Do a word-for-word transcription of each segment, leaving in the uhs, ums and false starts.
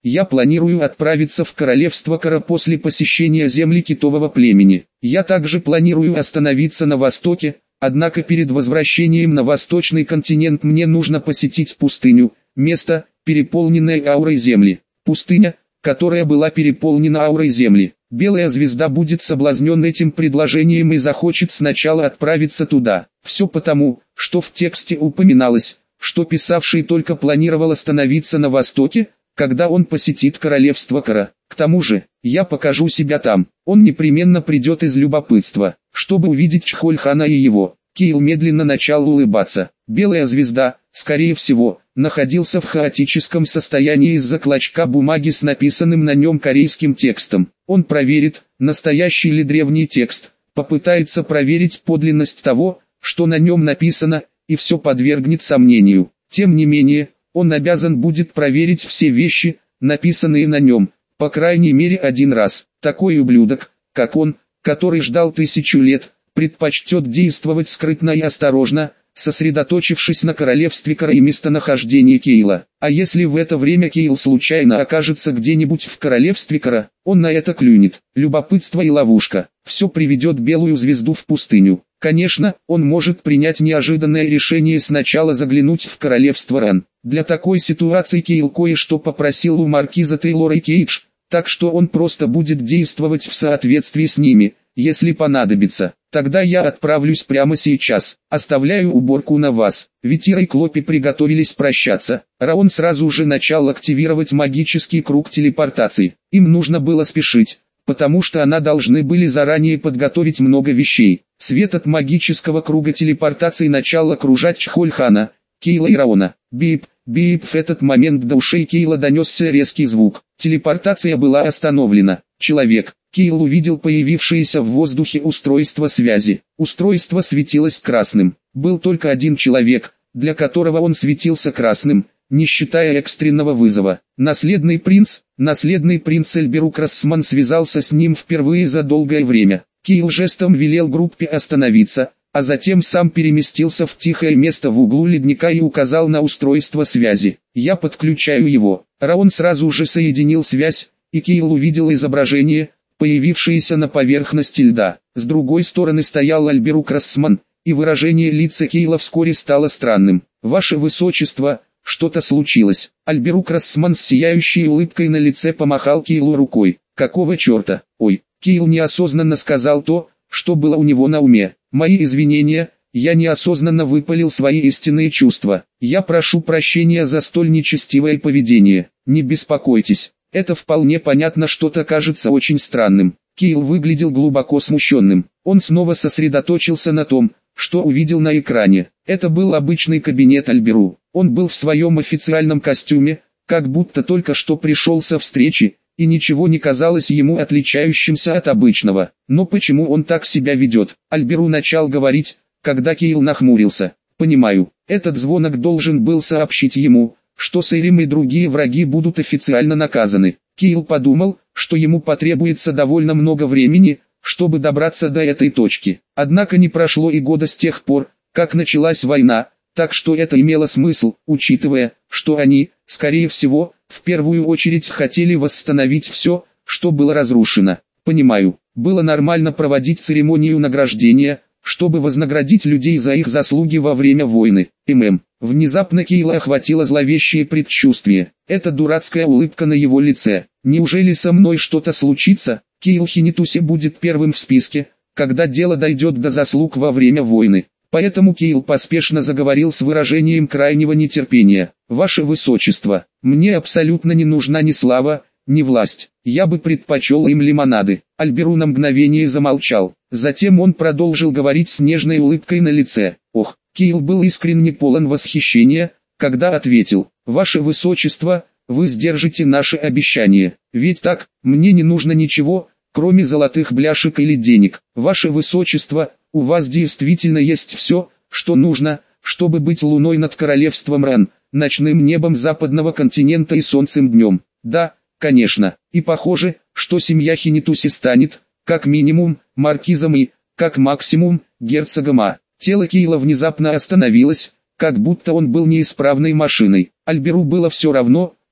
Я планирую отправиться в королевство Кара после посещения земли китового племени. Я также планирую остановиться на востоке, однако перед возвращением на восточный континент мне нужно посетить пустыню, место, переполненное аурой земли. Пустыня, которая была переполнена аурой земли. Белая звезда будет соблазнен этим предложением и захочет сначала отправиться туда. Все потому, что в тексте упоминалось, что писавший только планировал остановиться на востоке, когда он посетит королевство Кара. К тому же, я покажу себя там. Он непременно придет из любопытства, чтобы увидеть Чхольхана и его. Кейл медленно начал улыбаться. Белая звезда, скорее всего, находился в хаотическом состоянии из-за клочка бумаги с написанным на нем корейским текстом. Он проверит, настоящий ли древний текст, попытается проверить подлинность того, что на нем написано, и все подвергнет сомнению. Тем не менее, он обязан будет проверить все вещи, написанные на нем, по крайней мере один раз. Такой ублюдок, как он, который ждал тысячу лет, предпочтет действовать скрытно и осторожно, сосредоточившись на королевстве Кара и местонахождении Кейла. А если в это время Кейл случайно окажется где-нибудь в королевстве Кара, он на это клюнет. Любопытство и ловушка. Все приведет белую звезду в пустыню. Конечно, он может принять неожиданное решение сначала заглянуть в королевство Ран. Для такой ситуации Кейл кое-что попросил у маркиза Тейлора Кейдж, так что он просто будет действовать в соответствии с ними, если понадобится. Тогда я отправлюсь прямо сейчас. Оставляю уборку на вас. Ветира и Клопи приготовились прощаться. Раон сразу же начал активировать магический круг телепортации. Им нужно было спешить, потому что она должны были заранее подготовить много вещей. Свет от магического круга телепортации начал окружать Чхольхана, Кейла и Раона. Бип, бип, в этот момент до ушей Кейла донесся резкий звук. Телепортация была остановлена. Человек. Кейл увидел появившееся в воздухе устройство связи. Устройство светилось красным. Был только один человек, для которого он светился красным, не считая экстренного вызова. Наследный принц, наследный принц Эльберук Рассман связался с ним впервые за долгое время. Кейл жестом велел группе остановиться, а затем сам переместился в тихое место в углу ледника и указал на устройство связи. «Я подключаю его». Раон сразу же соединил связь, и Кейл увидел изображение, появившееся на поверхности льда. С другой стороны стоял Альберук Рассман, и выражение лица Кейла вскоре стало странным. «Ваше Высочество, что-то случилось». Альберук Рассман с сияющей улыбкой на лице помахал Кейлу рукой. «Какого черта?» «Ой». Кейл неосознанно сказал то, что было у него на уме. «Мои извинения, я неосознанно выпалил свои истинные чувства. Я прошу прощения за столь нечестивое поведение. Не беспокойтесь. Это вполне понятно, что-то кажется очень странным». Кейл выглядел глубоко смущенным. Он снова сосредоточился на том, что увидел на экране. Это был обычный кабинет Альберу. Он был в своем официальном костюме, как будто только что пришел со встречи, и ничего не казалось ему отличающимся от обычного. Но почему он так себя ведет? Альберу начал говорить, когда Кейл нахмурился. «Понимаю, этот звонок должен был сообщить ему, что Сейрим и другие враги будут официально наказаны». Кейл подумал, что ему потребуется довольно много времени, чтобы добраться до этой точки. Однако не прошло и года с тех пор, как началась война, так что это имело смысл, учитывая, что они, скорее всего, в первую очередь хотели восстановить все, что было разрушено. «Понимаю, было нормально проводить церемонию награждения, чтобы вознаградить людей за их заслуги во время войны. ММ». Внезапно Кейла охватило зловещее предчувствие. Эта дурацкая улыбка на его лице. «Неужели со мной что-то случится?» Кейл Хинитуси будет первым в списке, когда дело дойдет до заслуг во время войны. Поэтому Кейл поспешно заговорил с выражением крайнего нетерпения. «Ваше Высочество, мне абсолютно не нужна ни слава, ни власть. Я бы предпочел им лимонады». Альберу на мгновение замолчал. Затем он продолжил говорить с нежной улыбкой на лице. «Ох». Кейл был искренне полон восхищения, когда ответил: «Ваше Высочество, вы сдержите наши обещания. Ведь так, мне не нужно ничего, кроме золотых бляшек или денег. Ваше Высочество, у вас действительно есть все, что нужно, чтобы быть луной над королевством Ран, ночным небом западного континента и солнцем днем». «Да, конечно, и похоже, что семья Хинитуси станет, как минимум, маркизом и, как максимум, герцогом А». Тело Кейла внезапно остановилось, как будто он был неисправной машиной. Альберу было все равно,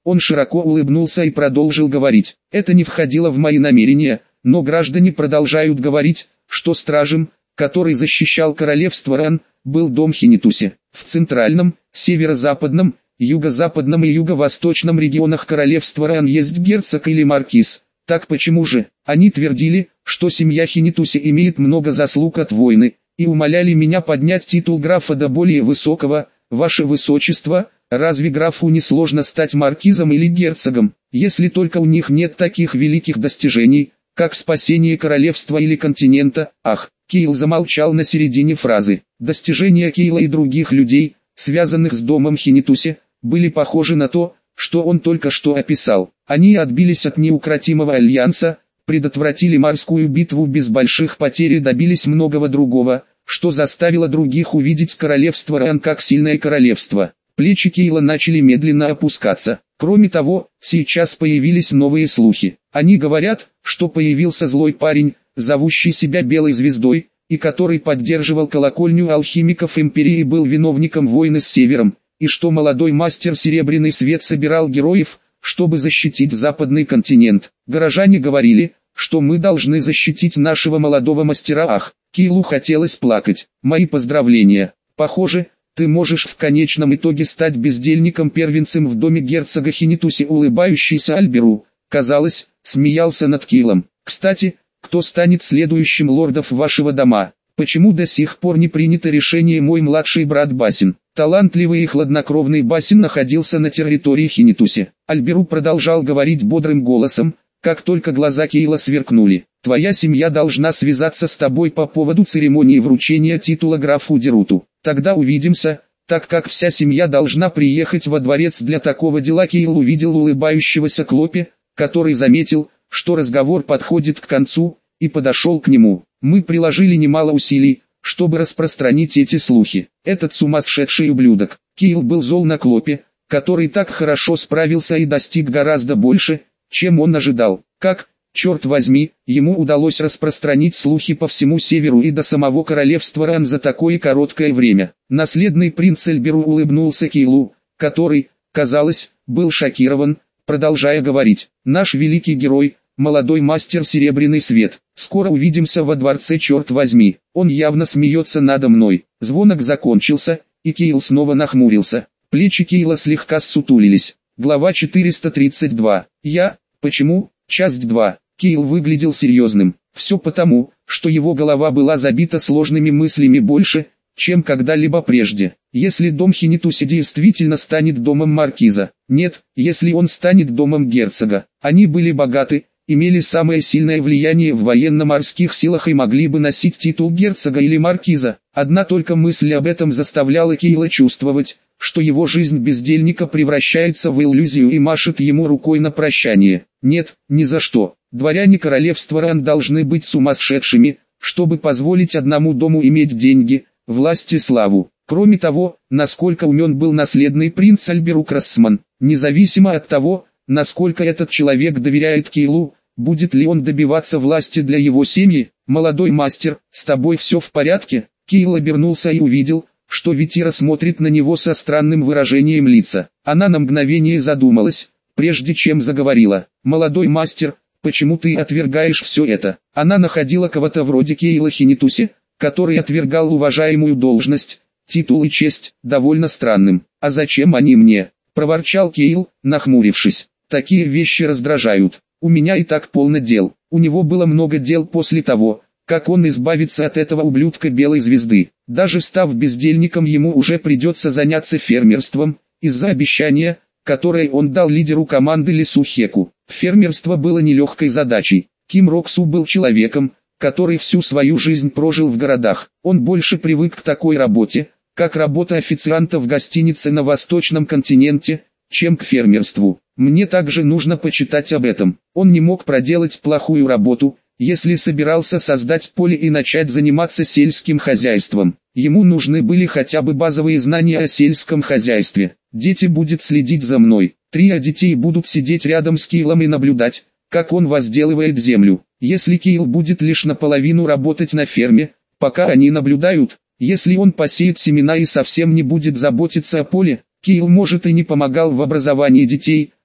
Он широко улыбнулся и продолжил говорить. Это не входило в мои намерения, но граждане продолжают говорить, что стражем, который защищал королевство Ран, был дом Хинитуси. В центральном, северо-западном, юго-западном и юго-восточном регионах королевства Ран есть герцог или маркиз. Так почему же? Они твердили, что семья Хинитуси имеет много заслуг от войны, и умоляли меня поднять титул графа до более высокого. Ваше Высочество, разве графу не сложно стать маркизом или герцогом, если только у них нет таких великих достижений, как спасение королевства или континента? Ах, Кейл замолчал на середине фразы. Достижения Кейла и других людей, связанных с домом Хинитуси, были похожи на то, что он только что описал. Они отбились от неукротимого альянса, предотвратили морскую битву без больших потерь и добились многого другого, что заставило других увидеть королевство Ран как сильное королевство. Плечи Кейла начали медленно опускаться. Кроме того, сейчас появились новые слухи. Они говорят, что появился злой парень, зовущий себя Белой Звездой, и который поддерживал колокольню алхимиков Империи и был виновником войны с Севером, и что молодой мастер Серебряный Свет собирал героев, чтобы защитить западный континент. Горожане говорили, что мы должны защитить нашего молодого мастера. Ах, Кейлу хотелось плакать. Мои поздравления. Похоже, ты можешь в конечном итоге стать бездельником-первенцем в доме герцога Хинитуси. Улыбающийся Альберу, казалось, смеялся над Кейлом. Кстати, кто станет следующим лордом вашего дома? Почему до сих пор не принято решение? Мой младший брат Басин, талантливый и хладнокровный Басин, находился на территории Хинитуси. Альберу продолжал говорить бодрым голосом, как только глаза Кейла сверкнули. Твоя семья должна связаться с тобой по поводу церемонии вручения титула графу Деруту. Тогда увидимся, так как вся семья должна приехать во дворец для такого дела. Кейл увидел улыбающегося Клопи, который заметил, что разговор подходит к концу, и подошел к нему. Мы приложили немало усилий, чтобы распространить эти слухи. Этот сумасшедший ублюдок. Кейл был зол на Клопи, который так хорошо справился и достиг гораздо больше, чем он ожидал. Как, черт возьми, ему удалось распространить слухи по всему северу и до самого королевства Ран за такое короткое время. Наследный принц Альберу улыбнулся Кейлу, который, казалось, был шокирован, продолжая говорить. Наш великий герой, молодой мастер Серебряный Свет. Скоро увидимся во дворце, черт возьми. Он явно смеется надо мной. Звонок закончился, и Кейл снова нахмурился. Плечи Кейла слегка ссутулились. Глава четыреста тридцать два. Я, почему? Часть два. Кейл выглядел серьезным. Все потому, что его голова была забита сложными мыслями больше, чем когда-либо прежде. Если дом Хинитуси действительно станет домом маркиза? Нет, если он станет домом герцога. Они были богаты, имели самое сильное влияние в военно-морских силах и могли бы носить титул герцога или маркиза. Одна только мысль об этом заставляла Кейла чувствовать, что его жизнь бездельника превращается в иллюзию и машет ему рукой на прощание. Нет, ни за что. Дворяне королевства Ран должны быть сумасшедшими, чтобы позволить одному дому иметь деньги, власть и славу. Кроме того, насколько умен был наследный принц Альберу Красман, независимо от того, насколько этот человек доверяет Кейлу, будет ли он добиваться власти для его семьи. Молодой мастер, с тобой все в порядке? Кейл обернулся и увидел, что Витира смотрит на него со странным выражением лица. Она на мгновение задумалась, прежде чем заговорила. «Молодой мастер, почему ты отвергаешь все это?» Она находила кого-то вроде Кейла Хинитуси, который отвергал уважаемую должность, титул и честь, довольно странным. «А зачем они мне?» – проворчал Кейл, нахмурившись. «Такие вещи раздражают. У меня и так полно дел». У него было много дел после того, как он избавится от этого ублюдка Белой Звезды. Даже став бездельником, ему уже придется заняться фермерством, из-за обещания, которое он дал лидеру команды Лису Хеку. Фермерство было нелегкой задачей. Ким Роксу был человеком, который всю свою жизнь прожил в городах. Он больше привык к такой работе, как работа официанта в гостинице на восточном континенте, чем к фермерству. Мне также нужно почитать об этом. Он не мог проделать плохую работу, если собирался создать поле и начать заниматься сельским хозяйством. Ему нужны были хотя бы базовые знания о сельском хозяйстве. Дети будут следить за мной. Трио детей будут сидеть рядом с Кейлом и наблюдать, как он возделывает землю. Если Кейл будет лишь наполовину работать на ферме, пока они наблюдают, если он посеет семена и совсем не будет заботиться о поле, Кейл может и не помогал в образовании детей,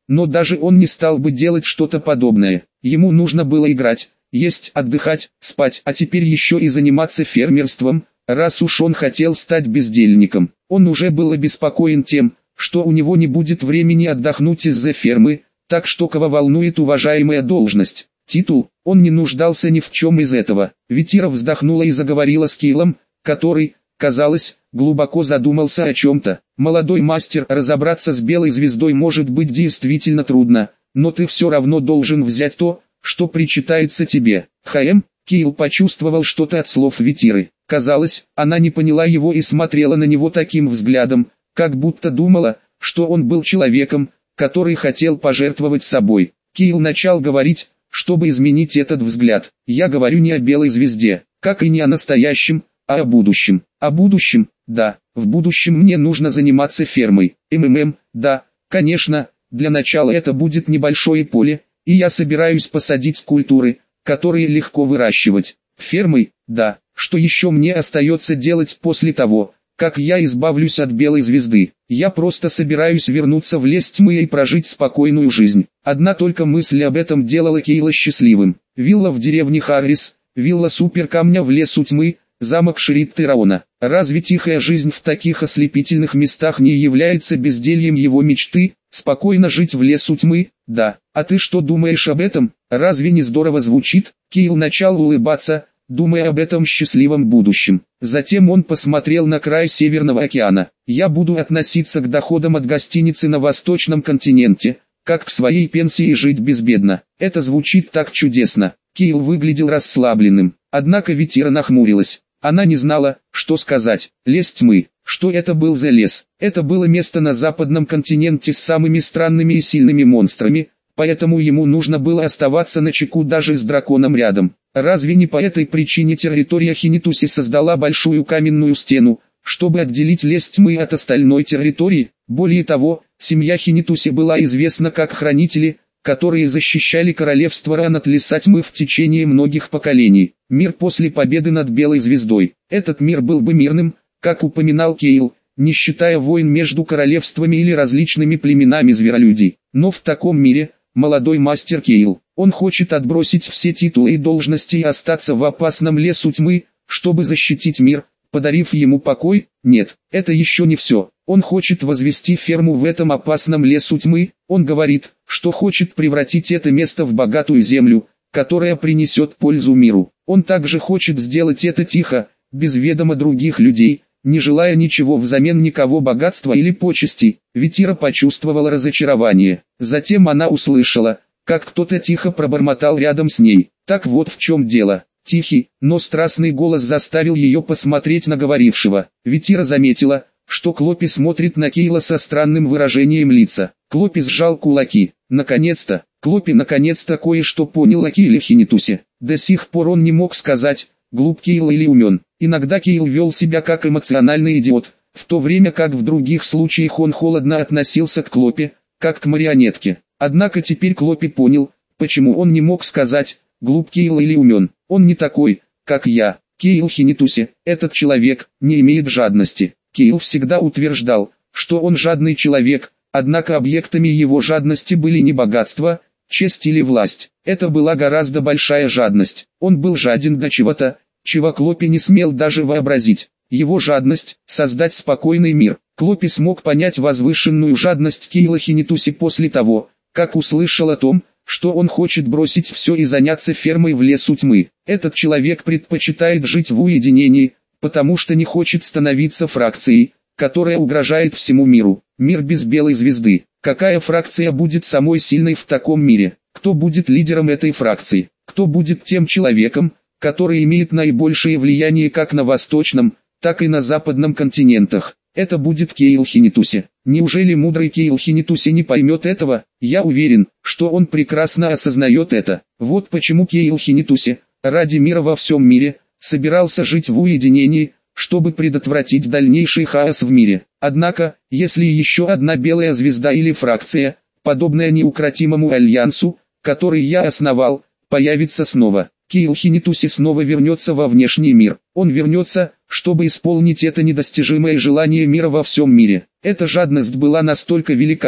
но даже он не стал бы делать что-то подобное. Ему нужно было играть, есть, отдыхать, спать, а теперь еще и заниматься фермерством, раз уж он хотел стать бездельником. Он уже был обеспокоен тем, что у него не будет времени отдохнуть из-за фермы, так что кого волнует уважаемая должность, титул, он не нуждался ни в чем из этого. Витира вздохнула и заговорила с Кейлом, который, казалось, глубоко задумался о чем-то. «Молодой мастер, разобраться с белой звездой может быть действительно трудно, но ты все равно должен взять то, что причитается тебе». «Хаэм?» Кейл почувствовал что-то от слов Витиры. Казалось, она не поняла его и смотрела на него таким взглядом, как будто думала, что он был человеком, который хотел пожертвовать собой. Кейл начал говорить, чтобы изменить этот взгляд. «Я говорю не о белой звезде, как и не о настоящем, а о будущем». «О будущем? Да, в будущем мне нужно заниматься фермой». «МММ, да, конечно, для начала это будет небольшое поле, и я собираюсь посадить культуры, которые легко выращивать». «Фермой, да, что еще мне остается делать после того, как я избавлюсь от белой звезды? Я просто собираюсь вернуться в лес тьмы и прожить спокойную жизнь». Одна только мысль об этом делала Кейла счастливым. Вилла в деревне Харрис, вилла суперкамня в лесу тьмы, замок Шрит-Тераона. Разве тихая жизнь в таких ослепительных местах не является бездельем его мечты? Спокойно жить в лесу тьмы? Да. А ты что думаешь об этом? Разве не здорово звучит? Кейл начал улыбаться, думая об этом счастливом будущем. Затем он посмотрел на край Северного океана. «Я буду относиться к доходам от гостиницы на Восточном континенте, как к своей пенсии и жить безбедно». Это звучит так чудесно. Кейл выглядел расслабленным. Однако Витира нахмурилась. Она не знала, что сказать. Лес тьмы. Что это был за лес? Это было место на западном континенте с самыми странными и сильными монстрами, поэтому ему нужно было оставаться начеку даже с драконом рядом. Разве не по этой причине территория Хинитуси создала большую каменную стену, чтобы отделить лес тьмы от остальной территории? Более того, семья Хинитуси была известна как хранители, которые защищали королевство Ран от леса тьмы в течение многих поколений. Мир после победы над Белой звездой. Этот мир был бы мирным, как упоминал Кейл, не считая войн между королевствами или различными племенами зверолюдей. Но в таком мире, молодой мастер Кейл, он хочет отбросить все титулы и должности и остаться в опасном лесу тьмы, чтобы защитить мир, подарив ему покой? Нет, это еще не все. Он хочет возвести ферму в этом опасном лесу тьмы. Он говорит, что хочет превратить это место в богатую землю, которая принесет пользу миру. Он также хочет сделать это тихо, без ведома других людей, не желая ничего взамен, никого богатства или почестей. Витира почувствовала разочарование. Затем она услышала, как кто-то тихо пробормотал рядом с ней. Так вот в чем дело. Тихий, но страстный голос заставил ее посмотреть на говорившего. Витира заметила, что Клопи смотрит на Кейла со странным выражением лица. Клопи сжал кулаки. Наконец-то, Клопи наконец-то кое-что понял о Кейле Хинитусе. До сих пор он не мог сказать, глуп Кейл или умен. Иногда Кейл вел себя как эмоциональный идиот, в то время как в других случаях он холодно относился к Клопи, как к марионетке. Однако теперь Клопи понял, почему он не мог сказать, глуп Кейл или умен. Он не такой, как я. Кейл Хинитуси, этот человек, не имеет жадности. Кейл всегда утверждал, что он жадный человек, однако объектами его жадности были не богатство, честь или власть. Это была гораздо большая жадность. Он был жаден до чего-то, чего Клопи не смел даже вообразить. Его жадность – создать спокойный мир. Клопи смог понять возвышенную жадность Кейла Хинитуси после того, как услышал о том, что он хочет бросить все и заняться фермой в лесу тьмы. Этот человек предпочитает жить в уединении, потому что не хочет становиться фракцией, которая угрожает всему миру. Мир без белой звезды. Какая фракция будет самой сильной в таком мире? Кто будет лидером этой фракции? Кто будет тем человеком, который имеет наибольшее влияние как на восточном, так и на западном континентах? Это будет Кейл Хинитуси. Неужели мудрый Кейл Хинитуси не поймет этого? Я уверен, что он прекрасно осознает это. Вот почему Кейл Хинитуси, ради мира во всем мире, собирался жить в уединении, чтобы предотвратить дальнейший хаос в мире. Однако, если еще одна белая звезда или фракция, подобная неукротимому альянсу, который я основал, появится снова, Кейл Хинитуси снова вернется во внешний мир. Он вернется, чтобы исполнить это недостижимое желание мира во всем мире. Эта жадность была настолько велика,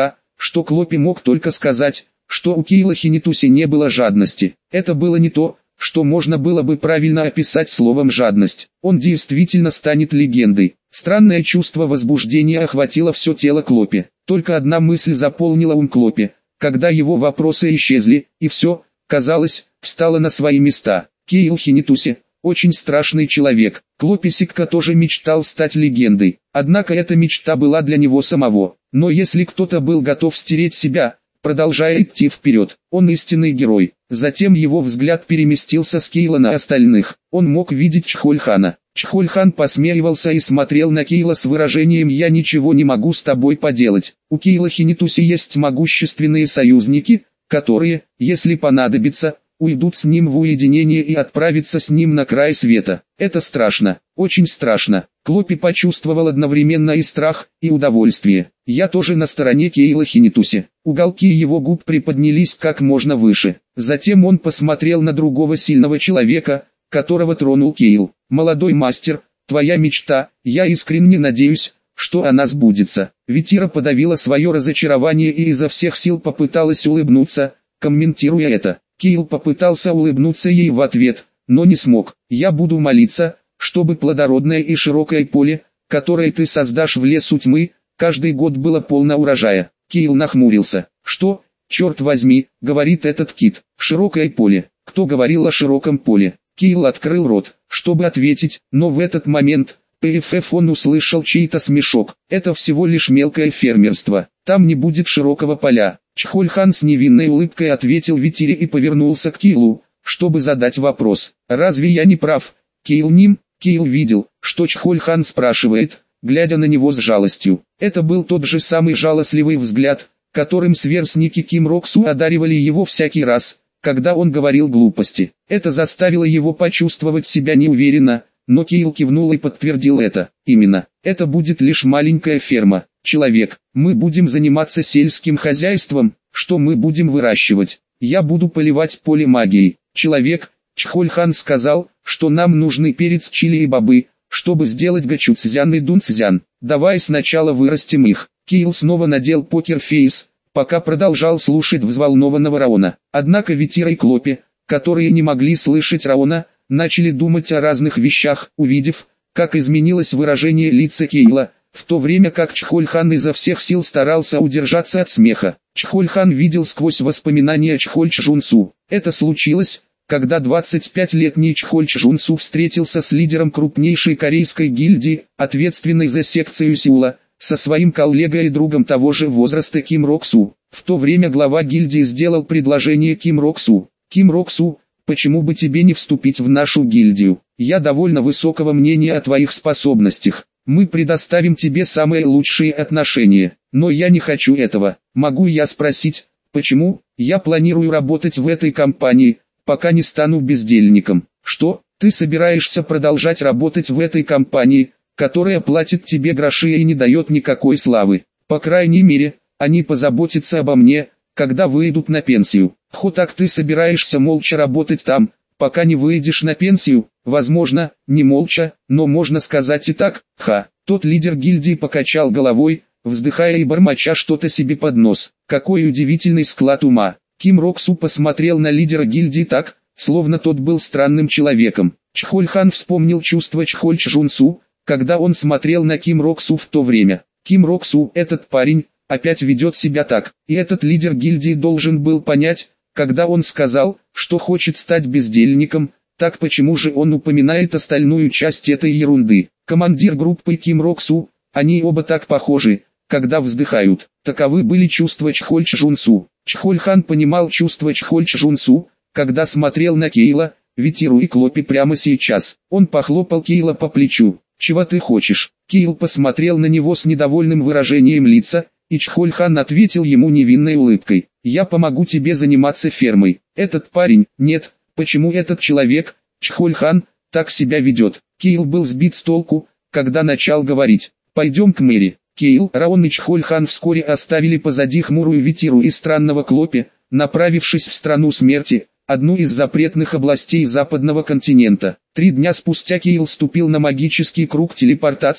что Клопи мог только сказать, что у Кейла Хинитуси не было жадности. Это было не то, что можно было бы правильно описать словом «жадность». Он действительно станет легендой. Странное чувство возбуждения охватило все тело Клопи. Только одна мысль заполнила ум Клопи, когда его вопросы исчезли, и все, казалось, встало на свои места. Кейл Хинитуси – очень страшный человек. Клопи Сикка тоже мечтал стать легендой. Однако эта мечта была для него самого. Но если кто-то был готов стереть себя, продолжая идти вперед, он истинный герой. Затем его взгляд переместился с Кейла на остальных. Он мог видеть Чхольхана. Чхольхан посмеивался и смотрел на Кейла с выражением «Я ничего не могу с тобой поделать». У Кейла Хинитуси есть могущественные союзники, которые, если понадобится, уйдут с ним в уединение и отправятся с ним на край света. Это страшно, очень страшно. Клопи почувствовал одновременно и страх, и удовольствие. Я тоже на стороне Кейла Хинитуси. Уголки его губ приподнялись как можно выше. Затем он посмотрел на другого сильного человека, которого тронул Кейл. «Молодой мастер, твоя мечта, я искренне надеюсь, что она сбудется». Витира подавила свое разочарование и изо всех сил попыталась улыбнуться, комментируя это. Кейл попытался улыбнуться ей в ответ, но не смог. «Я буду молиться, чтобы плодородное и широкое поле, которое ты создашь в лесу тьмы, каждый год было полно урожая». Кейл нахмурился. «Что, черт возьми, говорит этот кит, широкое поле? Кто говорил о широком поле?» Кейл открыл рот, чтобы ответить, но в этот момент, ПФФ он услышал чей-то смешок. «Это всего лишь мелкое фермерство, там не будет широкого поля». Чхольхан с невинной улыбкой ответил Витире и повернулся к Кейлу, чтобы задать вопрос. «Разве я не прав, Кейл Ним?» Кейл видел, что Чхольхан спрашивает, глядя на него с жалостью. Это был тот же самый жалостливый взгляд, которым сверстники Ким Роксу одаривали его всякий раз, когда он говорил глупости. Это заставило его почувствовать себя неуверенно, но Кейл кивнул и подтвердил это. «Именно, это будет лишь маленькая ферма. Человек, мы будем заниматься сельским хозяйством, что мы будем выращивать? Я буду поливать поле магией». Человек, Чхольхан сказал, что нам нужны перец чили и бобы, чтобы сделать гачуцзян и дунцзян. Давай сначала вырастим их. Кейл снова надел покерфейс, пока продолжал слушать взволнованного Раона. Однако Витира и Клопи, которые не могли слышать Раона, начали думать о разных вещах, увидев, как изменилось выражение лица Кейла, в то время как Чхольхан изо всех сил старался удержаться от смеха. Чхольхан видел сквозь воспоминания Чхольчжунсу. Это случилось, когда двадцатипятилетний Чхольчжунсу встретился с лидером крупнейшей корейской гильдии, ответственной за секцию Сеула, со своим коллегой и другом того же возраста Ким Роксу. В то время глава гильдии сделал предложение Ким Роксу. «Ким Роксу, почему бы тебе не вступить в нашу гильдию? Я довольно высокого мнения о твоих способностях. Мы предоставим тебе самые лучшие отношения, но я не хочу этого. Могу я спросить, почему? Я планирую работать в этой компании, пока не стану бездельником». «Что, ты собираешься продолжать работать в этой компании, которая платит тебе гроши и не дает никакой славы? По крайней мере, они позаботятся обо мне, когда выйдут на пенсию. Хо, так ты собираешься молча работать там, пока не выйдешь на пенсию?» «Возможно, не молча, но можно сказать и так». Ха. Тот лидер гильдии покачал головой, вздыхая и бормоча что-то себе под нос. Какой удивительный склад ума. Ким Роксу посмотрел на лидера гильдии так, словно тот был странным человеком. Чхольхан вспомнил чувство Чхольчжунсу, когда он смотрел на Ким Роксу в то время. Ким Роксу, этот парень, опять ведет себя так, и этот лидер гильдии должен был понять, когда он сказал, что хочет стать бездельником, так почему же он упоминает остальную часть этой ерунды? Командир группы Ким Роксу, они оба так похожи, когда вздыхают. Таковы были чувства Чхольчжунсу. Чхольхан понимал чувства Чхольчжунсу, когда смотрел на Кейла, Витиру и Клопи прямо сейчас. Он похлопал Кейла по плечу. «Чего ты хочешь?» Кейл посмотрел на него с недовольным выражением лица, и Чхольхан ответил ему невинной улыбкой. «Я помогу тебе заниматься фермой. Этот парень, нет, почему этот человек, Чхольхан, так себя ведет?» Кейл был сбит с толку, когда начал говорить. «Пойдем к Мэри». Кейл, Раон и Чхольхан вскоре оставили позади хмурую Витиру и странного Клопи, направившись в страну смерти, одну из запретных областей западного континента. Три дня спустя Кейл ступил на магический круг телепортации,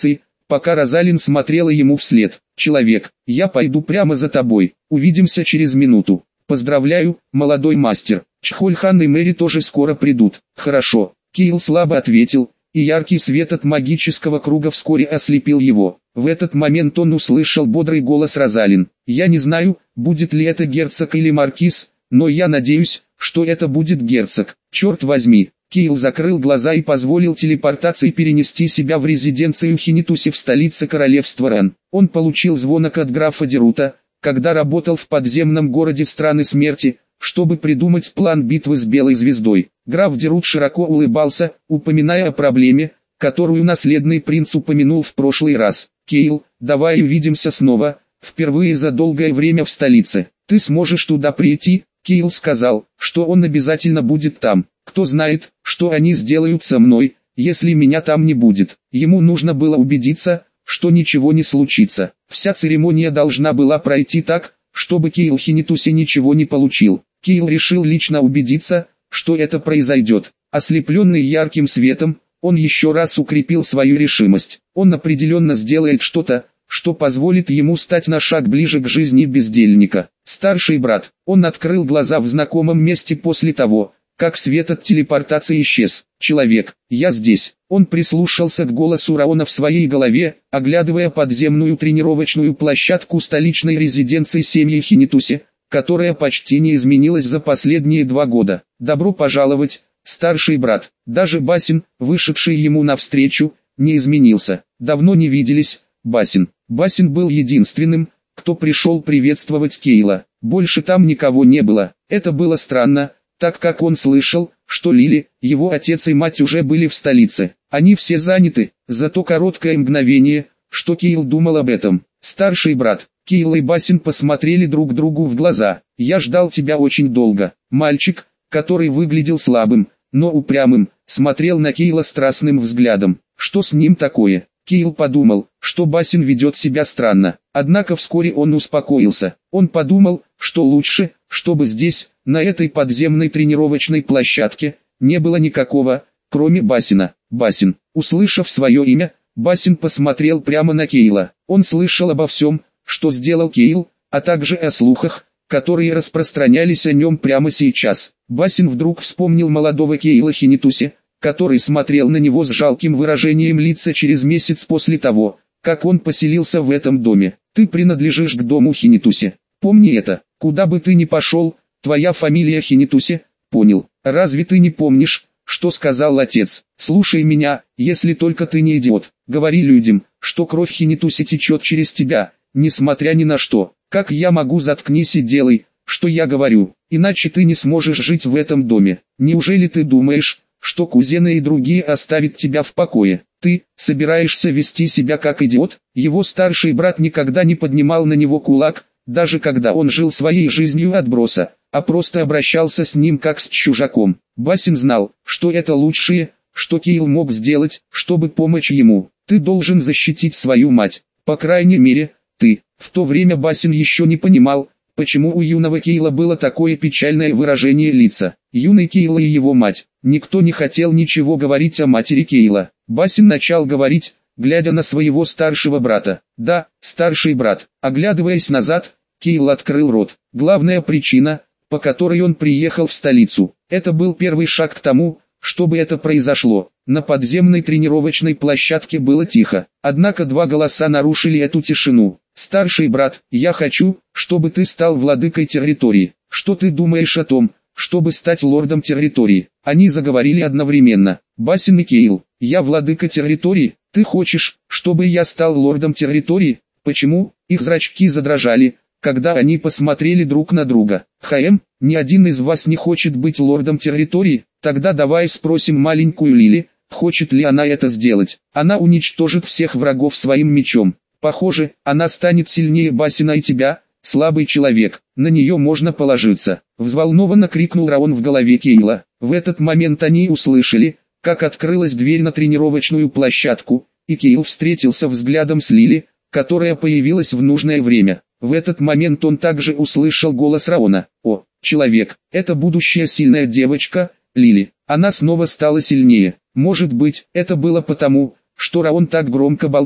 пока Розалин смотрела ему вслед. «Человек, я пойду прямо за тобой, увидимся через минуту. Поздравляю, молодой мастер, Чхольхан и Мэри тоже скоро придут». «Хорошо», Кейл слабо ответил, и яркий свет от магического круга вскоре ослепил его. В этот момент он услышал бодрый голос Розалин. «Я не знаю, будет ли это герцог или маркиз, но я надеюсь, что это будет герцог. Черт возьми». Кейл закрыл глаза и позволил телепортации перенести себя в резиденцию Хинитуси в столице королевства Рен. Он получил звонок от графа Дерута, когда работал в подземном городе Страны Смерти, чтобы придумать план битвы с Белой Звездой. Граф Дерут широко улыбался, упоминая о проблеме, которую наследный принц упомянул в прошлый раз. «Кейл, давай увидимся снова, впервые за долгое время в столице. Ты сможешь туда прийти?» Кейл сказал, что он обязательно будет там. «Кто знает, что они сделают со мной, если меня там не будет». Ему нужно было убедиться, что ничего не случится. Вся церемония должна была пройти так, чтобы Кейл Хинитуси ничего не получил. Кейл решил лично убедиться, что это произойдет. Ослепленный ярким светом, он еще раз укрепил свою решимость. Он определенно сделает что-то, что позволит ему стать на шаг ближе к жизни бездельника. Старший брат. Он открыл глаза в знакомом месте после того, как свет от телепортации исчез. «Человек, я здесь». Он прислушался к голосу Раона в своей голове, оглядывая подземную тренировочную площадку столичной резиденции семьи Хинитуси, которая почти не изменилась за последние два года. «Добро пожаловать, старший брат». Даже Басин, вышедший ему навстречу, не изменился. «Давно не виделись, Басин». Басин был единственным, кто пришел приветствовать Кейла. Больше там никого не было. Это было странно, так как он слышал, что Лили, его отец и мать уже были в столице. Они все заняты, за то короткое мгновение, что Кейл думал об этом. «Старший брат». Кейл и Басин посмотрели друг другу в глаза. «Я ждал тебя очень долго». Мальчик, который выглядел слабым, но упрямым, смотрел на Кейла страстным взглядом. Что с ним такое? Кейл подумал, что Басин ведет себя странно. Однако вскоре он успокоился. Он подумал, что лучше, чтобы здесь, на этой подземной тренировочной площадке, не было никакого, кроме Басина. Басин. Услышав свое имя, Басин посмотрел прямо на Кейла. Он слышал обо всем, что сделал Кейл, а также о слухах, которые распространялись о нем прямо сейчас. Басин вдруг вспомнил молодого Кейла Хинитуси, который смотрел на него с жалким выражением лица через месяц после того, как он поселился в этом доме. «Ты принадлежишь к дому Хинитуси. Помни это. Куда бы ты ни пошел, твоя фамилия Хинитуси». «Понял. Разве ты не помнишь, что сказал отец? Слушай меня, если только ты не идиот. Говори людям, что кровь Хинитуси течет через тебя, несмотря ни на что. Как я могу? Заткнись и делай, что я говорю, иначе ты не сможешь жить в этом доме. Неужели ты думаешь, что кузены и другие оставят тебя в покое? Ты собираешься вести себя как идиот?» Его старший брат никогда не поднимал на него кулак, даже когда он жил своей жизнью отброса, а просто обращался с ним как с чужаком. Басин знал, что это лучшее, что Кейл мог сделать, чтобы помочь ему. «Ты должен защитить свою мать. По крайней мере, ты». В то время Басин еще не понимал, почему у юного Кейла было такое печальное выражение лица. Юный Кейл и его мать. Никто не хотел ничего говорить о матери Кейла. Басин начал говорить, глядя на своего старшего брата. «Да, старший брат». Оглядываясь назад, Кейл открыл рот. Главная причина, по которой он приехал в столицу, это был первый шаг к тому, чтобы это произошло. На подземной тренировочной площадке было тихо. Однако два голоса нарушили эту тишину. «Старший брат, я хочу, чтобы ты стал владыкой территории. Что ты думаешь о том, чтобы стать лордом территории?» Они заговорили одновременно. Басин и Кейл. «Я владыка территории? Ты хочешь, чтобы я стал лордом территории? Почему?» Их зрачки задрожали, когда они посмотрели друг на друга. «Хм, ни один из вас не хочет быть лордом территории? Тогда давай спросим маленькую Лили, хочет ли она это сделать. Она уничтожит всех врагов своим мечом. Похоже, она станет сильнее Басина и тебя, слабый человек, на нее можно положиться». Взволнованно крикнул Раон в голове Кейла. В этот момент они услышали, как открылась дверь на тренировочную площадку, и Кейл встретился взглядом с Лили, которая появилась в нужное время. В этот момент он также услышал голос Раона. «О, человек, это будущая сильная девочка, Лили». Она снова стала сильнее. Может быть, это было потому, что Раон так громко болтал.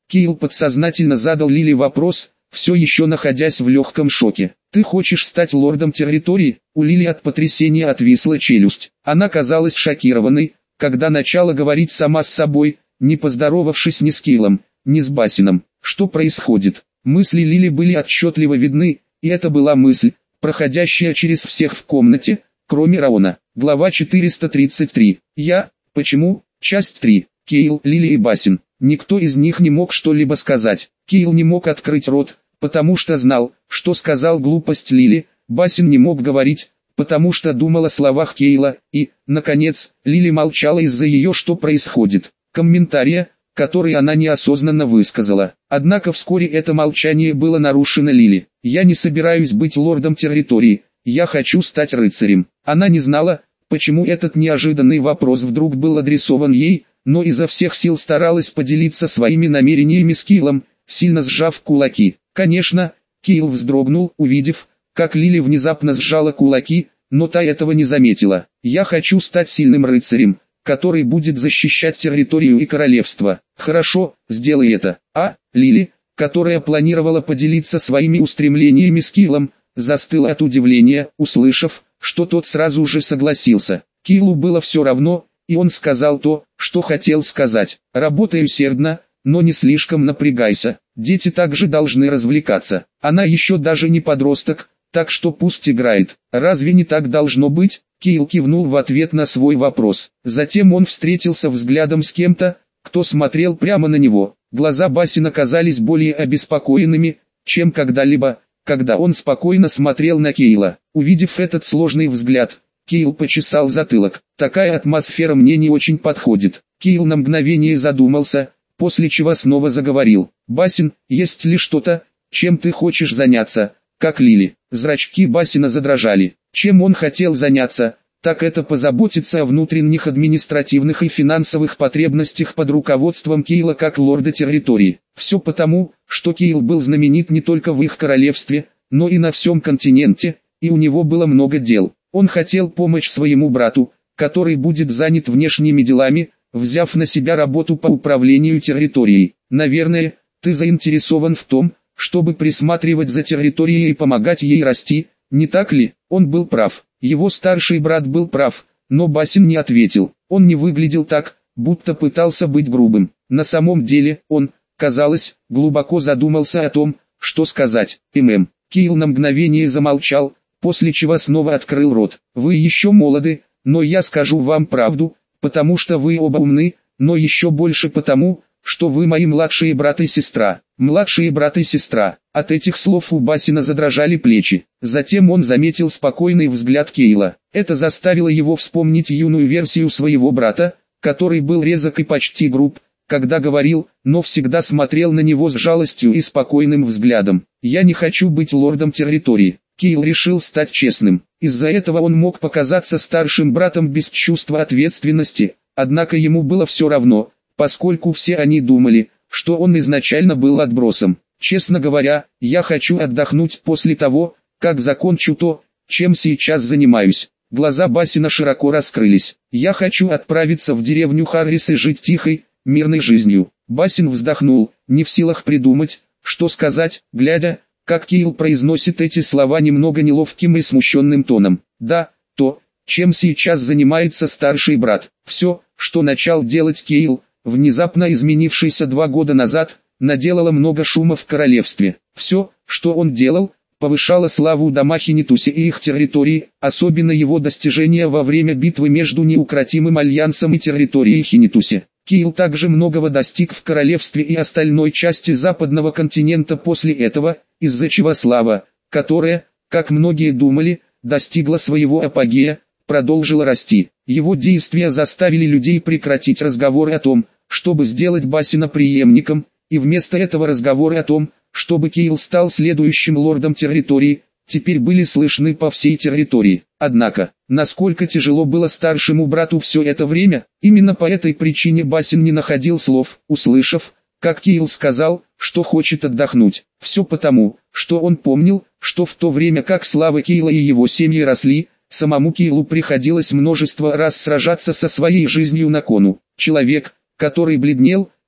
Кейл подсознательно задал Лили вопрос, все еще находясь в легком шоке. «Ты хочешь стать лордом территории?» У Лили от потрясения отвисла челюсть. Она казалась шокированной, когда начала говорить сама с собой, не поздоровавшись ни с Кейлом, ни с Бассином. Что происходит? Мысли Лили были отчетливо видны, и это была мысль, проходящая через всех в комнате, кроме Раона. Глава четыреста тридцать три. Я, почему? Часть три. Кейл, Лили и Бассин. Никто из них не мог что-либо сказать. Кейл не мог открыть рот, потому что знал, что сказал глупость Лили. Бассин не мог говорить, потому что думал о словах Кейла, и, наконец, Лили молчала из-за ее «что происходит?» комментария, который она неосознанно высказала. Однако вскоре это молчание было нарушено Лили. «Я не собираюсь быть лордом территории, я хочу стать рыцарем». Она не знала, почему этот неожиданный вопрос вдруг был адресован ей, но изо всех сил старалась поделиться своими намерениями с Кейлом, сильно сжав кулаки. Конечно, Кейл вздрогнул, увидев, как Лили внезапно сжала кулаки, но та этого не заметила. «Я хочу стать сильным рыцарем, который будет защищать территорию и королевство». «Хорошо, сделай это». А Лили, которая планировала поделиться своими устремлениями с Кейлом, застыла от удивления, услышав, что тот сразу же согласился. Кейлу было все равно, и он сказал то, что хотел сказать. «Работай усердно, но не слишком напрягайся, дети также должны развлекаться. Она еще даже не подросток, так что пусть играет. Разве не так должно быть?» Кейл кивнул в ответ на свой вопрос. Затем он встретился взглядом с кем-то, кто смотрел прямо на него. Глаза Бассина казались более обеспокоенными, чем когда-либо, когда он спокойно смотрел на Кейла. Увидев этот сложный взгляд, Кейл почесал затылок. «Такая атмосфера мне не очень подходит». Кейл на мгновение задумался, после чего снова заговорил. «Бассин, есть ли что-то, чем ты хочешь заняться, как Лили?» Зрачки Бассина задрожали. Чем он хотел заняться, так это позаботиться о внутренних административных и финансовых потребностях под руководством Кейла как лорда территории. Все потому, что Кейл был знаменит не только в их королевстве, но и на всем континенте, и у него было много дел. Он хотел помочь своему брату, который будет занят внешними делами, взяв на себя работу по управлению территорией. «Наверное, ты заинтересован в том, чтобы присматривать за территорией и помогать ей расти, не так ли?» Он был прав. Его старший брат был прав, но Бассин не ответил. Он не выглядел так, будто пытался быть грубым. На самом деле, он, казалось, глубоко задумался о том, что сказать. «ММ». Кейл на мгновение замолчал, после чего снова открыл рот. «Вы еще молоды, но я скажу вам правду, потому что вы оба умны, но еще больше потому, что вы мои младшие брат и сестра». Младшие брат и сестра. От этих слов у Бассина задрожали плечи. Затем он заметил спокойный взгляд Кейла. Это заставило его вспомнить юную версию своего брата, который был резок и почти груб, когда говорил, но всегда смотрел на него с жалостью и спокойным взглядом. «Я не хочу быть лордом территории». Кейл решил стать честным. Из-за этого он мог показаться старшим братом без чувства ответственности, однако ему было все равно, поскольку все они думали, что он изначально был отбросом. «Честно говоря, я хочу отдохнуть после того, как закончу то, чем сейчас занимаюсь». Глаза Бассина широко раскрылись. «Я хочу отправиться в деревню Харрис и жить тихой, мирной жизнью». Бассин вздохнул, не в силах придумать, что сказать, глядя, как Кейл произносит эти слова немного неловким и смущенным тоном. «Да, то, чем сейчас занимается старший брат». Все, что начал делать Кейл, внезапно изменившийся два года назад, наделало много шума в королевстве. Все, что он делал, повышало славу дома Хинитуси и их территории, особенно его достижения во время битвы между неукротимым альянсом и территорией Хинитуси. Кейл также многого достиг в королевстве и остальной части западного континента после этого, из-за чего слава, которая, как многие думали, достигла своего апогея, продолжила расти. Его действия заставили людей прекратить разговоры о том, чтобы сделать Бассина преемником, и вместо этого разговоры о том, чтобы Кейл стал следующим лордом территории, теперь были слышны по всей территории. Однако, насколько тяжело было старшему брату все это время, именно по этой причине Бассин не находил слов, услышав, как Кейл сказал, что хочет отдохнуть. Все потому, что он помнил, что в то время как слава Кейла и его семьи росли, самому Кейлу приходилось множество раз сражаться со своей жизнью на кону. Человек, который бледнел,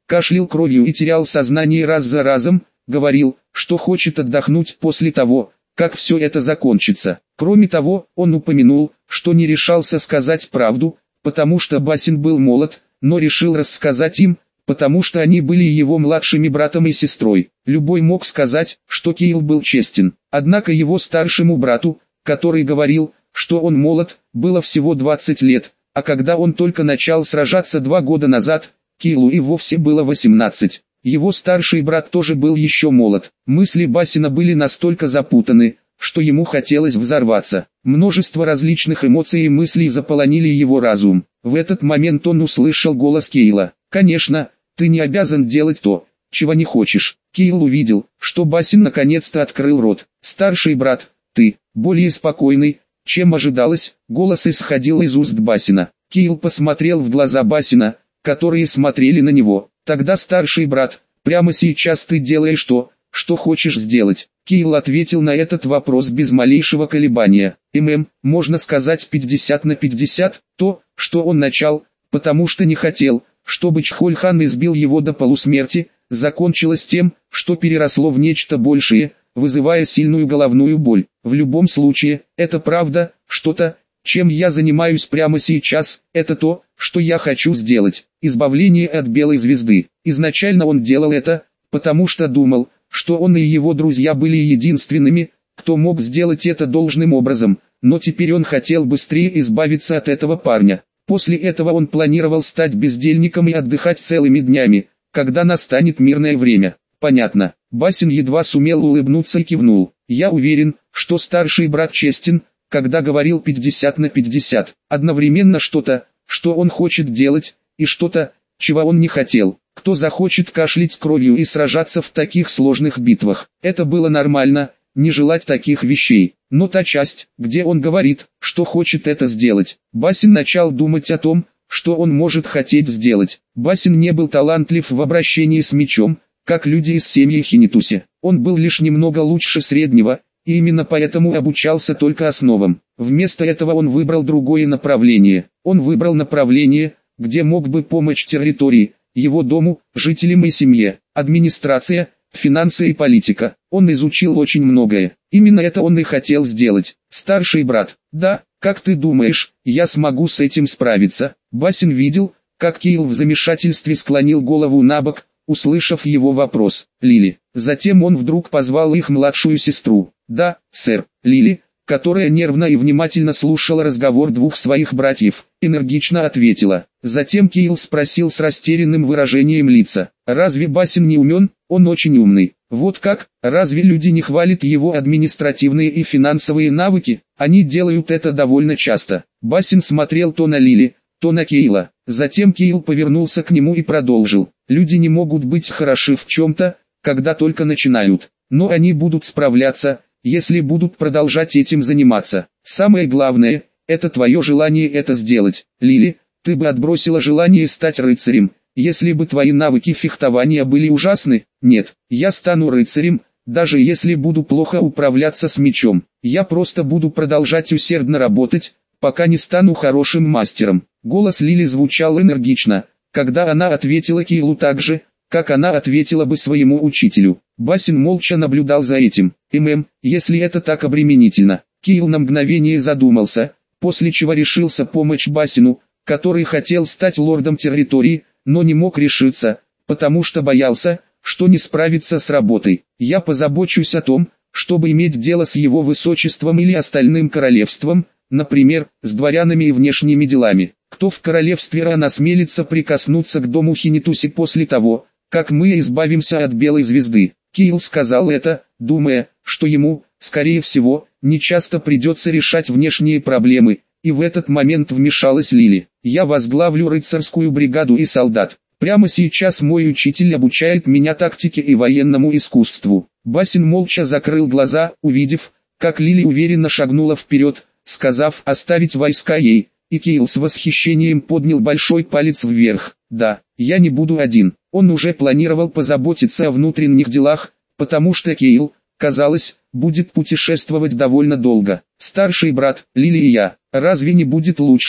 кашлял кровью и терял сознание раз за разом, говорил, что хочет отдохнуть после того, как все это закончится. Кроме того, он упомянул, что не решался сказать правду, потому что Басин был молод, но решил рассказать им, потому что они были его младшими братом и сестрой. Любой мог сказать, что Кейл был честен. Однако его старшему брату, который говорил, что он молод, было всего двадцать лет, а когда он только начал сражаться два года назад, Кейлу и вовсе было восемнадцать. Его старший брат тоже был еще молод. Мысли Басина были настолько запутаны, что ему хотелось взорваться. Множество различных эмоций и мыслей заполонили его разум. В этот момент он услышал голос Кейла. «Конечно, ты не обязан делать то, чего не хочешь». Кейл увидел, что Басин наконец-то открыл рот. «Старший брат, ты, более спокойный, чем ожидалось», голос исходил из уст Басина. Кейл посмотрел в глаза Басина, которые смотрели на него. «Тогда, старший брат, прямо сейчас ты делаешь то, что хочешь сделать». Кейл ответил на этот вопрос без малейшего колебания. ММ, можно сказать пятьдесят на пятьдесят, то, что он начал, потому что не хотел, чтобы Чхольхан избил его до полусмерти, закончилось тем, что переросло в нечто большее, вызывая сильную головную боль. В любом случае, это правда, что-то, чем я занимаюсь прямо сейчас, это то, что я хочу сделать. Избавление от белой звезды. Изначально он делал это, потому что думал, что он и его друзья были единственными, кто мог сделать это должным образом, но теперь он хотел быстрее избавиться от этого парня. После этого он планировал стать бездельником и отдыхать целыми днями, когда настанет мирное время. Понятно. Басин едва сумел улыбнуться и кивнул. Я уверен, что старший брат честен, когда говорил пятьдесят на пятьдесят. Одновременно что-то, что он хочет делать, и что-то, чего он не хотел. Кто захочет кашлять кровью и сражаться в таких сложных битвах? Это было нормально, не желать таких вещей. Но та часть, где он говорит, что хочет это сделать. Басин начал думать о том, что он может хотеть сделать. Басин не был талантлив в обращении с мечом, как люди из семьи Хинитуси. Он был лишь немного лучше среднего, и именно поэтому обучался только основам. Вместо этого он выбрал другое направление. Он выбрал направление, где мог бы помочь территории, его дому, жителям и семье. Администрация, финансы и политика. Он изучил очень многое. Именно это он и хотел сделать. Старший брат. Да, как ты думаешь, я смогу с этим справиться? Басин видел, как Кейл в замешательстве склонил голову на бок, услышав его вопрос. Лили. Затем он вдруг позвал их младшую сестру. Да, сэр. Лили, которая нервно и внимательно слушала разговор двух своих братьев, энергично ответила. Затем Кейл спросил с растерянным выражением лица. Разве Басин не умен? Он очень умный. Вот как? Разве люди не хвалят его административные и финансовые навыки? Они делают это довольно часто. Басин смотрел то на Лили, то на Кейла. Затем Кейл повернулся к нему и продолжил. Люди не могут быть хороши в чем-то, когда только начинают. Но они будут справляться, если будут продолжать этим заниматься. Самое главное, это твое желание это сделать. Лили, ты бы отбросила желание стать рыцарем, если бы твои навыки фехтования были ужасны? Нет, я стану рыцарем, даже если буду плохо управляться с мечом. Я просто буду продолжать усердно работать, пока не стану хорошим мастером. Голос Лили звучал энергично, когда она ответила Кейлу так же, как она ответила бы своему учителю. Басин молча наблюдал за этим. ММ, если это так обременительно. Кейл на мгновение задумался, после чего решился помочь Басину, который хотел стать лордом территории, но не мог решиться, потому что боялся, что не справится с работой. Я позабочусь о том, чтобы иметь дело с его высочеством или остальным королевством, например, с дворянами и внешними делами. Кто в королевстве Ран осмелится прикоснуться к дому Хинитуси после того, как мы избавимся от белой звезды? Кейл сказал это, думая, что ему, скорее всего, нечасто придется решать внешние проблемы, и в этот момент вмешалась Лили. Я возглавлю рыцарскую бригаду и солдат. Прямо сейчас мой учитель обучает меня тактике и военному искусству. Басин молча закрыл глаза, увидев, как Лили уверенно шагнула вперед, сказав оставить войска ей, и Кейл с восхищением поднял большой палец вверх. Да, я не буду один. Он уже планировал позаботиться о внутренних делах, потому что Кейл, казалось, будет путешествовать довольно долго. Старший брат, Лили и я, разве не будет лучше,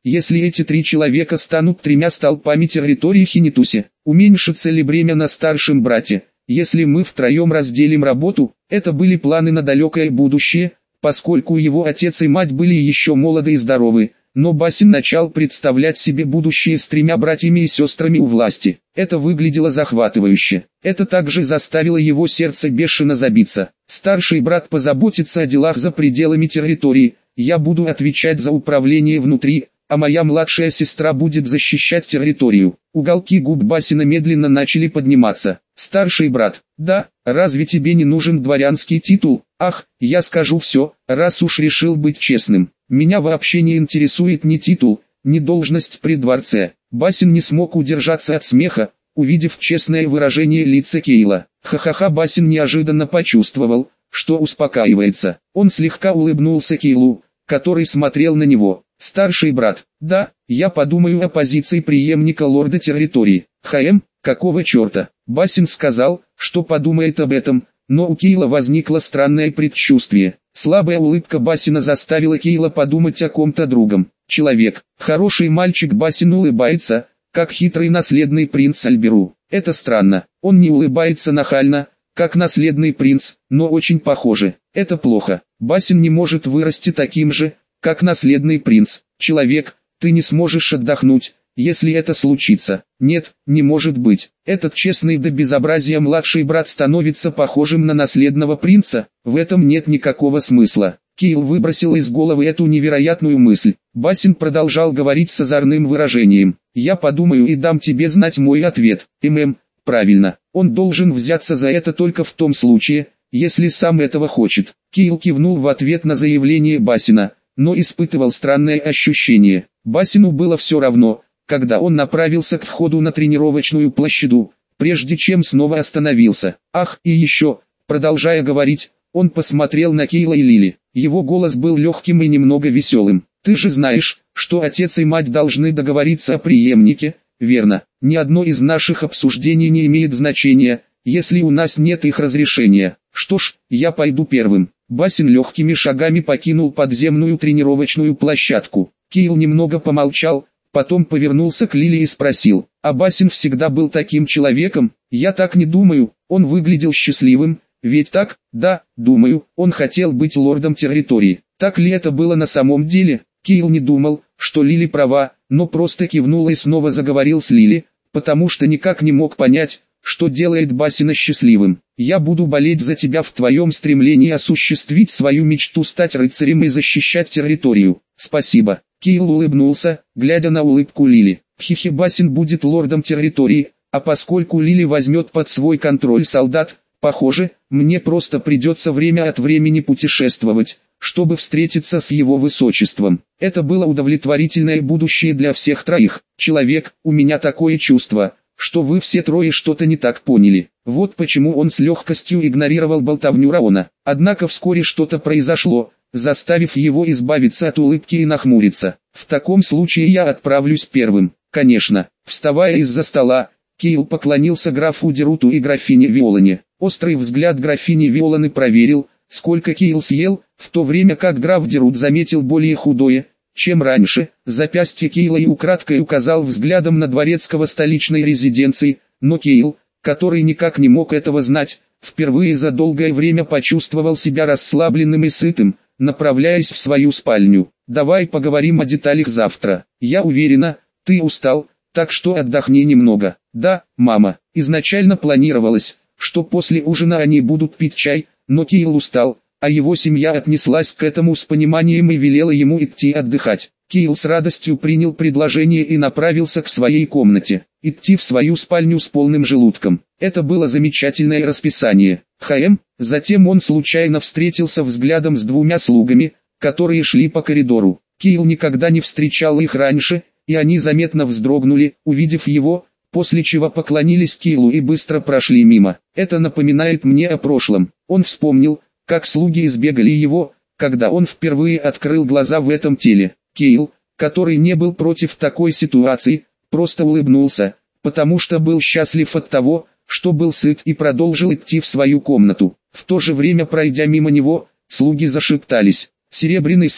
Если эти три человека станут тремя столпами территории Хинитуси, уменьшится ли бремя на старшем брате? Если мы втроем разделим работу, это были планы на далекое будущее, поскольку его отец и мать были еще молоды и здоровы, но Басин начал представлять себе будущее с тремя братьями и сестрами у власти. Это выглядело захватывающе. Это также заставило его сердце бешено забиться. Старший брат позаботится о делах за пределами территории, я буду отвечать за управление внутри, а моя младшая сестра будет защищать территорию. Уголки губ Басина медленно начали подниматься. Старший брат, да, разве тебе не нужен дворянский титул? Ах, я скажу все, раз уж решил быть честным. Меня вообще не интересует ни титул, ни должность при дворце. Басин не смог удержаться от смеха, увидев честное выражение лица Кейла. Ха-ха-ха, Басин неожиданно почувствовал, что успокаивается. Он слегка улыбнулся Кейлу, который смотрел на него. Старший брат, да, я подумаю о позиции преемника лорда территории. Хм, какого черта? Басин сказал, что подумает об этом, но у Кейла возникло странное предчувствие. Слабая улыбка Басина заставила Кейла подумать о ком-то другом. Человек, хороший мальчик. Басин улыбается, как хитрый наследный принц Альберу. Это странно, он не улыбается нахально, как наследный принц, но очень похоже. Это плохо. Басин не может вырасти таким же, как наследный принц. Человек, ты не сможешь отдохнуть, если это случится. Нет, не может быть. Этот честный до безобразия младший брат становится похожим на наследного принца. В этом нет никакого смысла. Кейл выбросил из головы эту невероятную мысль. Басин продолжал говорить с озорным выражением. Я подумаю и дам тебе знать мой ответ. ММ, правильно. Он должен взяться за это только в том случае, если сам этого хочет. Кейл кивнул в ответ на заявление Басина, но испытывал странное ощущение. Басину было все равно, когда он направился к входу на тренировочную площадку, прежде чем снова остановился. Ах, и еще, продолжая говорить, он посмотрел на Кейла и Лили. Его голос был легким и немного веселым. Ты же знаешь, что отец и мать должны договориться о преемнике, верно? Ни одно из наших обсуждений не имеет значения, если у нас нет их разрешения. Что ж, я пойду первым. Басин легкими шагами покинул подземную тренировочную площадку. Кейл немного помолчал, потом повернулся к Лили и спросил, а Басин всегда был таким человеком? Я так не думаю, он выглядел счастливым, ведь так? Да, думаю, он хотел быть лордом территории. Так ли это было на самом деле? Кейл не думал, что Лили права, но просто кивнул и снова заговорил с Лили, потому что никак не мог понять, что делает Басина счастливым. Я буду болеть за тебя в твоем стремлении осуществить свою мечту стать рыцарем и защищать территорию. Спасибо. Кейл улыбнулся, глядя на улыбку Лили. Хихи, Басин будет лордом территории, а поскольку Лили возьмет под свой контроль солдат, похоже, мне просто придется время от времени путешествовать, чтобы встретиться с его высочеством. Это было удовлетворительное будущее для всех троих. Человек, у меня такое чувство, что вы все трое что-то не так поняли. Вот почему он с легкостью игнорировал болтовню Раона. Однако вскоре что-то произошло, заставив его избавиться от улыбки и нахмуриться. В таком случае я отправлюсь первым. Конечно. Вставая из-за стола, Кейл поклонился графу Деруту и графине Виолане. Острый взгляд графини Виоланы проверил, сколько Кейл съел, в то время как граф Дерут заметил более худое, чем раньше, запястье Кейла и украдкой указал взглядом на дворецкого столичной резиденции, но Кейл, который никак не мог этого знать, впервые за долгое время почувствовал себя расслабленным и сытым, направляясь в свою спальню. Давай поговорим о деталях завтра. Я уверена, ты устал, так что отдохни немного. Да, мама, изначально планировалось, что после ужина они будут пить чай, но Кейл устал, а его семья отнеслась к этому с пониманием и велела ему идти отдыхать. Кейл с радостью принял предложение и направился к своей комнате. Идти в свою спальню с полным желудком. Это было замечательное расписание. Хм, затем он случайно встретился взглядом с двумя слугами, которые шли по коридору. Кейл никогда не встречал их раньше, и они заметно вздрогнули, увидев его, после чего поклонились Кейлу и быстро прошли мимо. Это напоминает мне о прошлом. Он вспомнил, как слуги избегали его, когда он впервые открыл глаза в этом теле. Кейл, который не был против такой ситуации, просто улыбнулся, потому что был счастлив от того, что был сыт, и продолжил идти в свою комнату. В то же время, пройдя мимо него, слуги зашептались. Серебряный свет.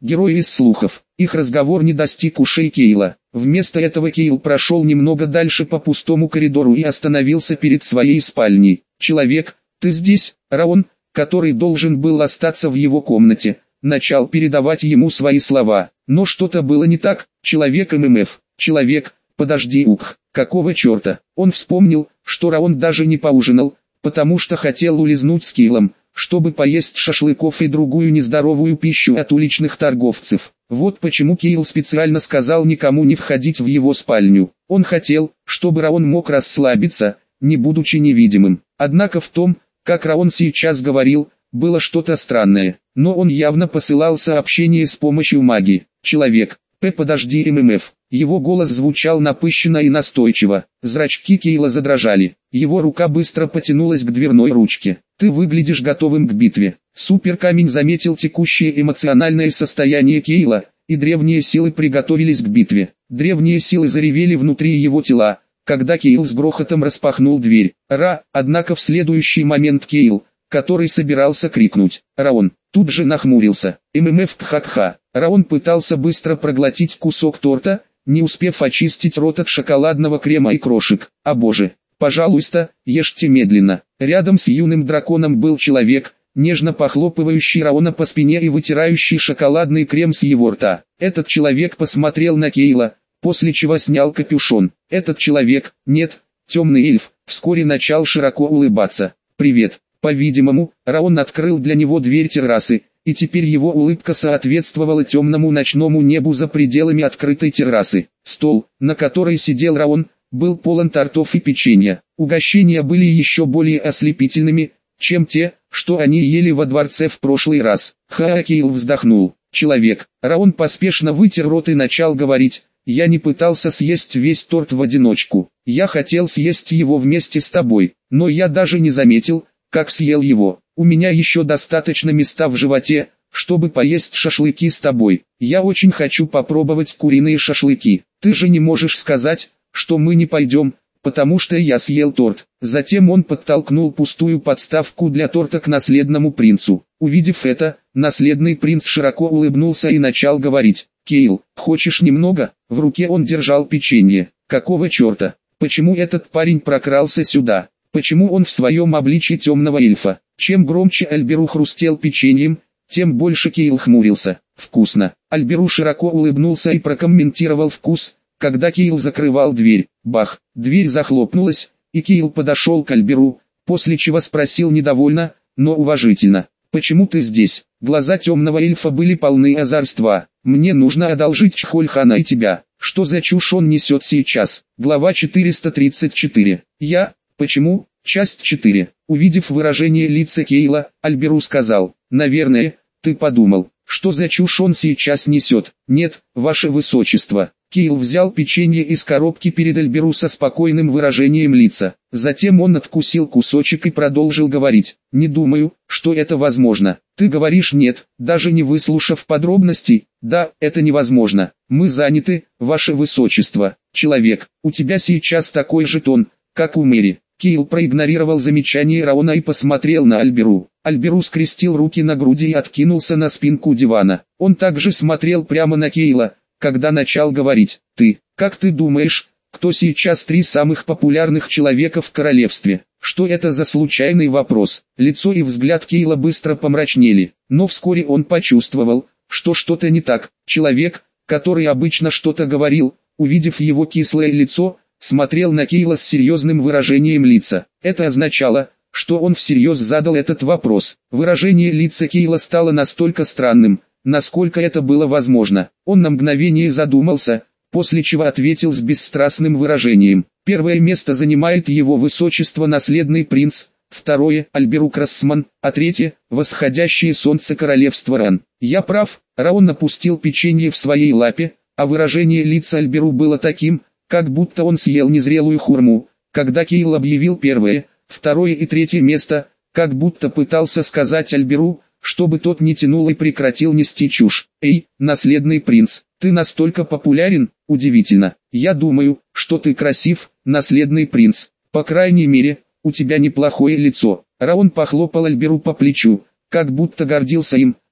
герои из слухов. Их разговор не достиг ушей Кейла. Вместо этого Кейл прошел немного дальше по пустому коридору и остановился перед своей спальней. «Человек, ты здесь?» Раон, который должен был остаться в его комнате, начал передавать ему свои слова. Но что-то было не так. «Человек ММФ, человек, подожди, ух, какого черта?» Он вспомнил, что Раон даже не поужинал, потому что хотел улизнуть с Кейлом, чтобы поесть шашлыков и другую нездоровую пищу от уличных торговцев. Вот почему Кейл специально сказал никому не входить в его спальню. Он хотел, чтобы Раон мог расслабиться, не будучи невидимым. Однако в том, как Раон сейчас говорил, было что-то странное, но он явно посылал сообщение с помощью магии. «Человек, П подожди ММФ». Его голос звучал напыщенно и настойчиво. Зрачки Кейла задрожали. Его рука быстро потянулась к дверной ручке. «Ты выглядишь готовым к битве». Суперкамень заметил текущее эмоциональное состояние Кейла, и древние силы приготовились к битве. Древние силы заревели внутри его тела, когда Кейл с грохотом распахнул дверь. «Ра!» Однако в следующий момент Кейл, который собирался крикнуть «Раон!», тут же нахмурился. ММФ кха-кха. Раон пытался быстро проглотить кусок торта, не успев очистить рот от шоколадного крема и крошек. «А боже! Пожалуйста, ешьте медленно». Рядом с юным драконом был человек, нежно похлопывающий Раона по спине и вытирающий шоколадный крем с его рта. Этот человек посмотрел на Кейла, после чего снял капюшон. Этот человек, нет, темный эльф, вскоре начал широко улыбаться. «Привет». По-видимому, Раон открыл для него дверь террасы, и теперь его улыбка соответствовала темному ночному небу за пределами открытой террасы. Стол, на которой сидел Раон, был полон тортов и печенья. Угощения были еще более ослепительными, чем те, что они ели во дворце в прошлый раз. Хаакейл вздохнул. «Человек». Раон поспешно вытер рот и начал говорить. «Я не пытался съесть весь торт в одиночку. Я хотел съесть его вместе с тобой, но я даже не заметил, как съел его. У меня еще достаточно места в животе, чтобы поесть шашлыки с тобой. Я очень хочу попробовать куриные шашлыки. Ты же не можешь сказать, что мы не пойдем, потому что я съел торт». Затем он подтолкнул пустую подставку для торта к наследному принцу. Увидев это, наследный принц широко улыбнулся и начал говорить. «Кейл, хочешь немного?» В руке он держал печенье. «Какого черта? Почему этот парень прокрался сюда? Почему он в своем обличье темного эльфа?» Чем громче Альберу хрустел печеньем, тем больше Кейл хмурился. «Вкусно». Альберу широко улыбнулся и прокомментировал вкус, когда Кейл закрывал дверь. Бах! Дверь захлопнулась, и Кейл подошел к Альберу, после чего спросил недовольно, но уважительно. «Почему ты здесь?» Глаза темного эльфа были полны озорства. «Мне нужно одолжить Чхольхана и тебя». Что за чушь он несет сейчас? Глава четыреста тридцать четыре. «Я? Почему?» Часть четыре. Увидев выражение лица Кейла, Альберу сказал: «Наверное, ты подумал, что за чушь он сейчас несет». «Нет, ваше высочество». Кейл взял печенье из коробки перед Альберу со спокойным выражением лица. Затем он откусил кусочек и продолжил говорить. «Не думаю, что это возможно». «Ты говоришь нет, даже не выслушав подробностей?» «Да, это невозможно. Мы заняты, ваше высочество». «Человек, у тебя сейчас такой же тон, как у Мэри». Кейл проигнорировал замечание Раона и посмотрел на Альберу. Альберу скрестил руки на груди и откинулся на спинку дивана. Он также смотрел прямо на Кейла, когда начал говорить. «Ты, как ты думаешь, кто сейчас три самых популярных человека в королевстве?» Что это за случайный вопрос? Лицо и взгляд Кейла быстро помрачнели, но вскоре он почувствовал, что что-то не так. Человек, который обычно что-то говорил, увидев его кислое лицо, смотрел на Кейла с серьезным выражением лица. Это означало, что он всерьез задал этот вопрос. Выражение лица Кейла стало настолько странным, насколько это было возможно. Он на мгновение задумался, после чего ответил с бесстрастным выражением. Первое место занимает его высочество наследный принц, второе – Альберу Красман, а третье – восходящее солнце королевства Ран. Я прав. Раон опустил печенье в своей лапе, а выражение лица Альберу было таким, как будто он съел незрелую хурму, когда Кейл объявил первое, второе и третье место, как будто пытался сказать Альберу, чтобы тот не тянул и прекратил нести чушь. «Эй, наследный принц, ты настолько популярен? Удивительно. Я думаю, что ты красив, наследный принц. По крайней мере, у тебя неплохое лицо». Раон похлопал Альберу по плечу, как будто гордился им,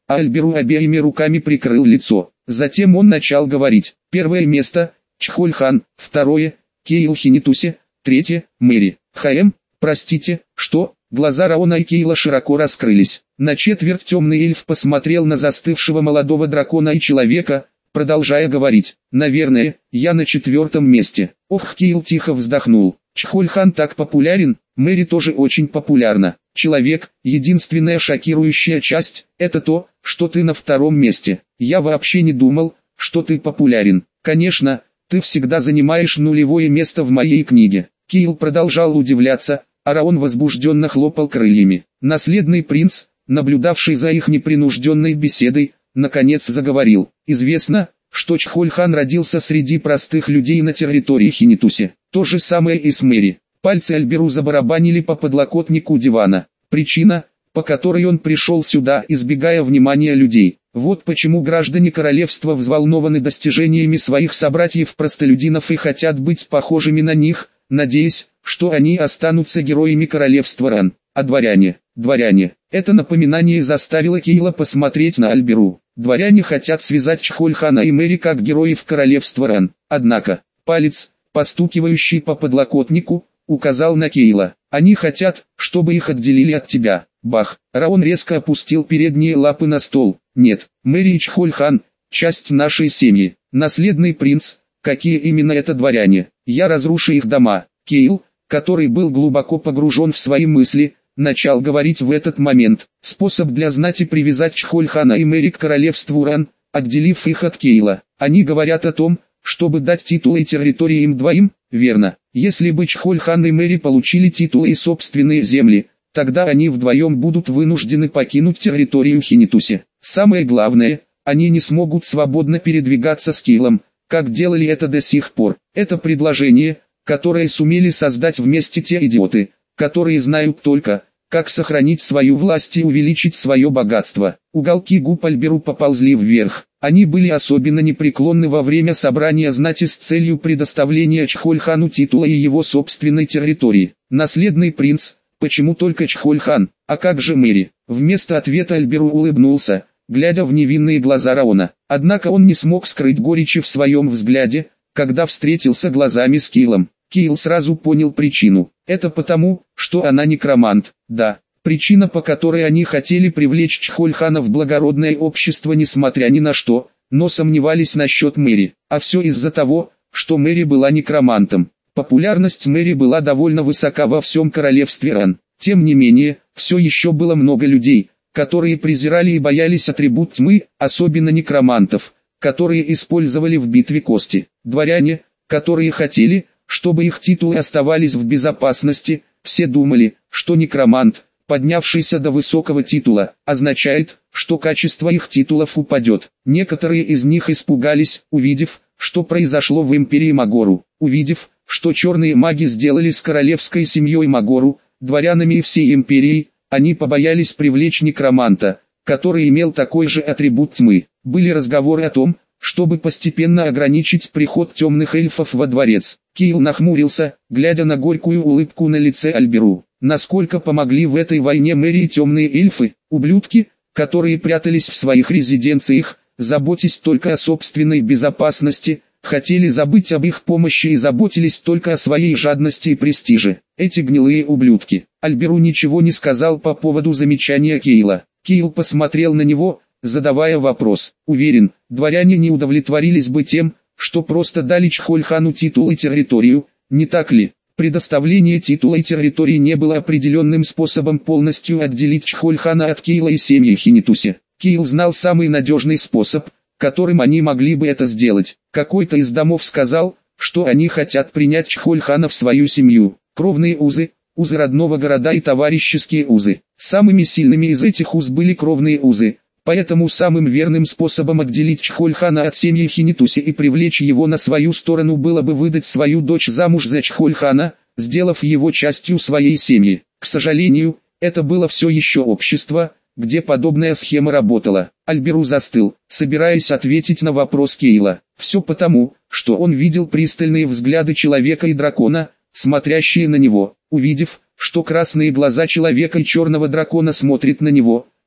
а Альберу обеими руками прикрыл лицо. Затем он начал говорить. Первое место – Чхольхан, второе – Кейл Хинитуси, третье – Мэри. ХМ, простите, что? Глаза Раона и Кейла широко раскрылись. На четверть темный эльф посмотрел на застывшего молодого дракона и человека, продолжая говорить. Наверное, я на четвертом месте. Ох, Кейл тихо вздохнул. Чхольхан так популярен, Мэри тоже очень популярна. Человек, единственная шокирующая часть, это то, что ты на втором месте. Я вообще не думал, что ты популярен. Конечно, ты всегда занимаешь нулевое место в моей книге. Кейл продолжал удивляться, а Раон возбужденно хлопал крыльями. Наследный принц, наблюдавший за их непринужденной беседой, наконец заговорил. Известно, что Чхольхан родился среди простых людей на территории Хинитуси. То же самое и с Мэри. Пальцы Альберу забарабанили по подлокотнику дивана. Причина, по которой он пришел сюда, избегая внимания людей. Вот почему граждане королевства взволнованы достижениями своих собратьев-простолюдинов и хотят быть похожими на них, надеясь, что они останутся героями королевства Ран. А дворяне, дворяне, это напоминание заставило Кейла посмотреть на Альберу. Дворяне хотят связать Чхольхана и Мэри как героев королевства Ран. Однако, палец, постукивающий по подлокотнику, указал на Кейла. Они хотят, чтобы их отделили от тебя. Бах! Раон резко опустил передние лапы на стол. Нет, Мэри и Чхольхан – часть нашей семьи. Наследный принц, какие именно это дворяне? Я разрушу их дома. Кейл, который был глубоко погружен в свои мысли, начал говорить в этот момент. Способ для знати привязать Чхольхана и Мэри к королевству Ран, отделив их от Кейла. Они говорят о том, чтобы дать титулы и территории им двоим, верно? Если бы Чхольхан и Мэри получили титулы и собственные земли, тогда они вдвоем будут вынуждены покинуть территорию Хинитуси. Самое главное, они не смогут свободно передвигаться с Кейлом, как делали это до сих пор. Это предложение, которое сумели создать вместе те идиоты, которые знают только, как сохранить свою власть и увеличить свое богатство. Уголки губ Альберу поползли вверх. Они были особенно непреклонны во время собрания знати с целью предоставления Чхольхану титула и его собственной территории. Наследный принц, почему только Чхольхан, а как же Мэри? Вместо ответа Альберу улыбнулся, глядя в невинные глаза Раона. Однако он не смог скрыть горечи в своем взгляде, когда встретился глазами с Кейлом. Кейл сразу понял причину. Это потому, что она некромант. Да, причина, по которой они хотели привлечь Чхольхана в благородное общество несмотря ни на что, но сомневались насчет Мэри. А все из-за того, что Мэри была некромантом. Популярность Мэри была довольно высока во всем королевстве Ран. Тем не менее, все еще было много людей, которые презирали и боялись атрибут тьмы, особенно некромантов, которые использовали в битве кости. Дворяне, которые хотели, чтобы их титулы оставались в безопасности, все думали, что некромант, поднявшийся до высокого титула, означает, что качество их титулов упадет. Некоторые из них испугались, увидев, что произошло в империи Магору, увидев, что черные маги сделали с королевской семьей Магору, дворянами и всей империей, они побоялись привлечь некроманта, который имел такой же атрибут тьмы. Были разговоры о том, чтобы постепенно ограничить приход темных эльфов во дворец. Кейл нахмурился, глядя на горькую улыбку на лице Альберу. Насколько помогли в этой войне Мэри и темные эльфы, ублюдки, которые прятались в своих резиденциях, заботясь только о собственной безопасности, хотели забыть об их помощи и заботились только о своей жадности и престиже. Эти гнилые ублюдки. Альберу ничего не сказал по поводу замечания Кейла. Кейл посмотрел на него, задавая вопрос. Уверен, дворяне не удовлетворились бы тем, что просто дали Чхольхану титул и территорию, не так ли? Предоставление титула и территории не было определенным способом полностью отделить Чхольхана от Кейла и семьи Хинитуси. Кейл знал самый надежный способ, которым они могли бы это сделать. Какой-то из домов сказал, что они хотят принять Чхольхана в свою семью. Кровные узы, узы родного города и товарищеские узы. Самыми сильными из этих уз были кровные узы. Поэтому самым верным способом отделить Чхольхана от семьи Хинитуси и привлечь его на свою сторону было бы выдать свою дочь замуж за Чхольхана, сделав его частью своей семьи. К сожалению, это было все еще общество, где подобная схема работала. Альберу застыл, собираясь ответить на вопрос Кейла. Все потому, что он видел пристальные взгляды человека и дракона, смотрящие на него. Увидев, что красные глаза человека и черного дракона смотрят на него,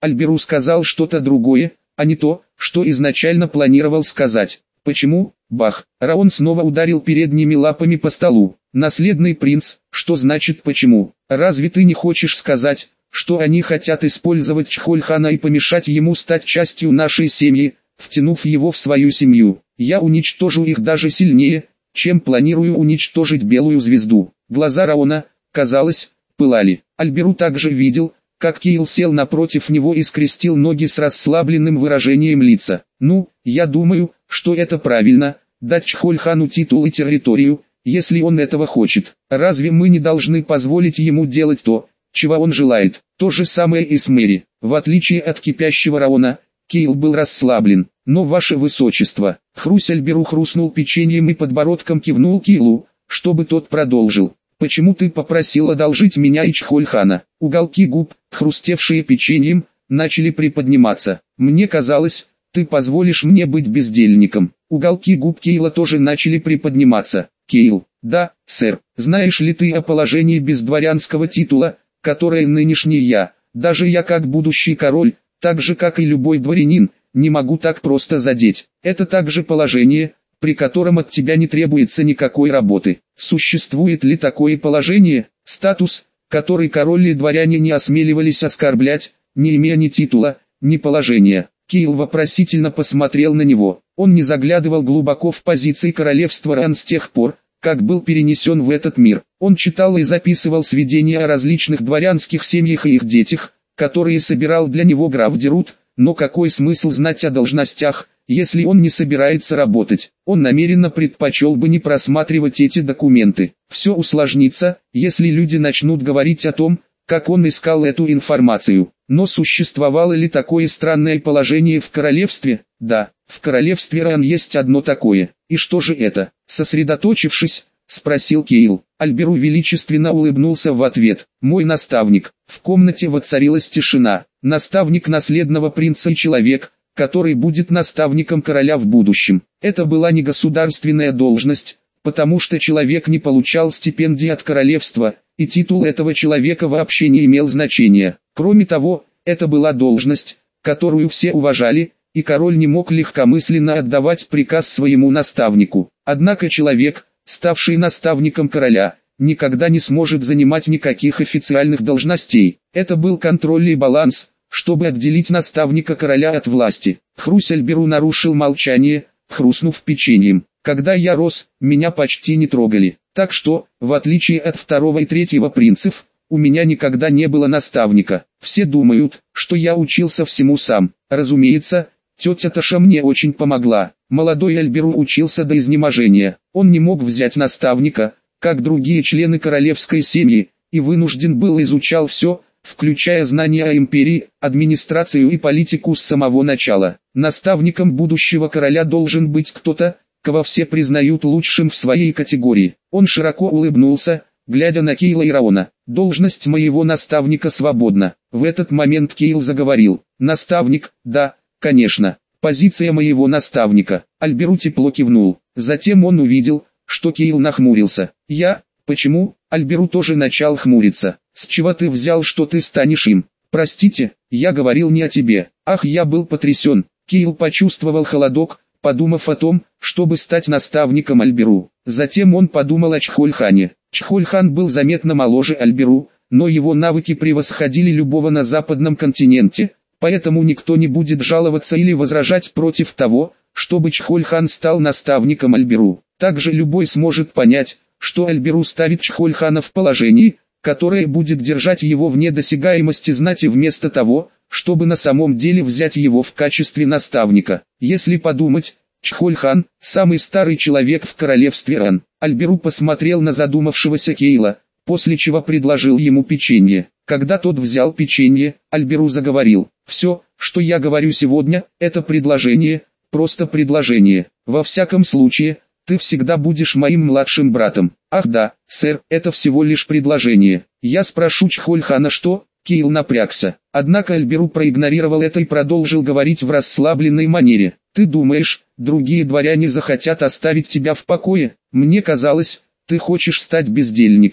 Альберу сказал что-то другое, а не то, что изначально планировал сказать. Почему? Бах! Раон снова ударил передними лапами по столу. Наследный принц, что значит почему? Разве ты не хочешь сказать, что они хотят использовать Чхольхана и помешать ему стать частью нашей семьи, втянув его в свою семью? Я уничтожу их даже сильнее, чем планирую уничтожить Белую Звезду. Глаза Раона, казалось, пылали. Альберу также видел, как Кейл сел напротив него и скрестил ноги с расслабленным выражением лица. Ну, я думаю, что это правильно, дать Чхольхану титул и территорию, если он этого хочет. Разве мы не должны позволить ему делать то, чего он желает? То же самое и с Мэри. В отличие от кипящего Раона, Кейл был расслаблен. Но ваше высочество, Хрусь Альберу хрустнул печеньем и подбородком кивнул Кейлу, чтобы тот продолжил. Почему ты попросил одолжить меня и Чхольхана? Уголки губ, хрустевшие печеньем, начали приподниматься. Мне казалось, ты позволишь мне быть бездельником. Уголки губ Кейла тоже начали приподниматься. Кейл, да, сэр, знаешь ли ты о положении без дворянского титула, которое нынешний я, даже я как будущий король, так же как и любой дворянин, не могу так просто задеть. Это также положение, при котором от тебя не требуется никакой работы. Существует ли такое положение, статус, который король и дворяне не осмеливались оскорблять, не имея ни титула, ни положения? Кейл вопросительно посмотрел на него. Он не заглядывал глубоко в позиции королевства Ран с тех пор, как был перенесен в этот мир. Он читал и записывал сведения о различных дворянских семьях и их детях, которые собирал для него граф Дерут, но какой смысл знать о должностях, если он не собирается работать? Он намеренно предпочел бы не просматривать эти документы. Все усложнится, если люди начнут говорить о том, как он искал эту информацию. Но существовало ли такое странное положение в королевстве? Да, в королевстве Ран есть одно такое. И что же это? Сосредоточившись, спросил Кейл. Альберу величественно улыбнулся в ответ. Мой наставник. В комнате воцарилась тишина. Наставник наследного принца и человек, который будет наставником короля в будущем. Это была не государственная должность, потому что человек не получал стипендии от королевства, и титул этого человека вообще не имел значения. Кроме того, это была должность, которую все уважали, и король не мог легкомысленно отдавать приказ своему наставнику. Однако человек, ставший наставником короля, никогда не сможет занимать никаких официальных должностей. Это был контроль и баланс, чтобы отделить наставника короля от власти. Хрусь Альберу нарушил молчание, хрустнув печеньем. Когда я рос, меня почти не трогали. Так что, в отличие от второго и третьего принцев, у меня никогда не было наставника. Все думают, что я учился всему сам. Разумеется, тетя Таша мне очень помогла. Молодой Альберу учился до изнеможения. Он не мог взять наставника, как другие члены королевской семьи, и вынужден был изучал все, включая знания о империи, администрацию и политику с самого начала. Наставником будущего короля должен быть кто-то, кого все признают лучшим в своей категории. Он широко улыбнулся, глядя на Кейла и Раона. Должность моего наставника свободна. В этот момент Кейл заговорил. Наставник, да, конечно, позиция моего наставника. Альберу тепло кивнул. Затем он увидел, что Кейл нахмурился. Я, почему? Альберу тоже начал хмуриться. С чего ты взял, что ты станешь им? Простите, я говорил не о тебе. Ах, я был потрясен. Кейл почувствовал холодок, подумав о том, чтобы стать наставником Альберу. Затем он подумал о Чхольхане. Чхольхан был заметно моложе Альберу, но его навыки превосходили любого на западном континенте, поэтому никто не будет жаловаться или возражать против того, чтобы Чхольхан стал наставником Альберу. Также любой сможет понять, что Альберу ставит Чхольхана в положении, которое будет держать его вне досягаемости знати вместо того, чтобы на самом деле взять его в качестве наставника. Если подумать, Чхольхан – самый старый человек в королевстве Ран. Альберу посмотрел на задумавшегося Кейла, после чего предложил ему печенье. Когда тот взял печенье, Альберу заговорил. «Все, что я говорю сегодня, это предложение, просто предложение. Во всяком случае, ты всегда будешь моим младшим братом». «Ах да, сэр, это всего лишь предложение. Я спрошу Чхольхана что?» Кейл напрягся. Однако Альберу проигнорировал это и продолжил говорить в расслабленной манере. «Ты думаешь, другие дворяне захотят оставить тебя в покое? Мне казалось, ты хочешь стать бездельником.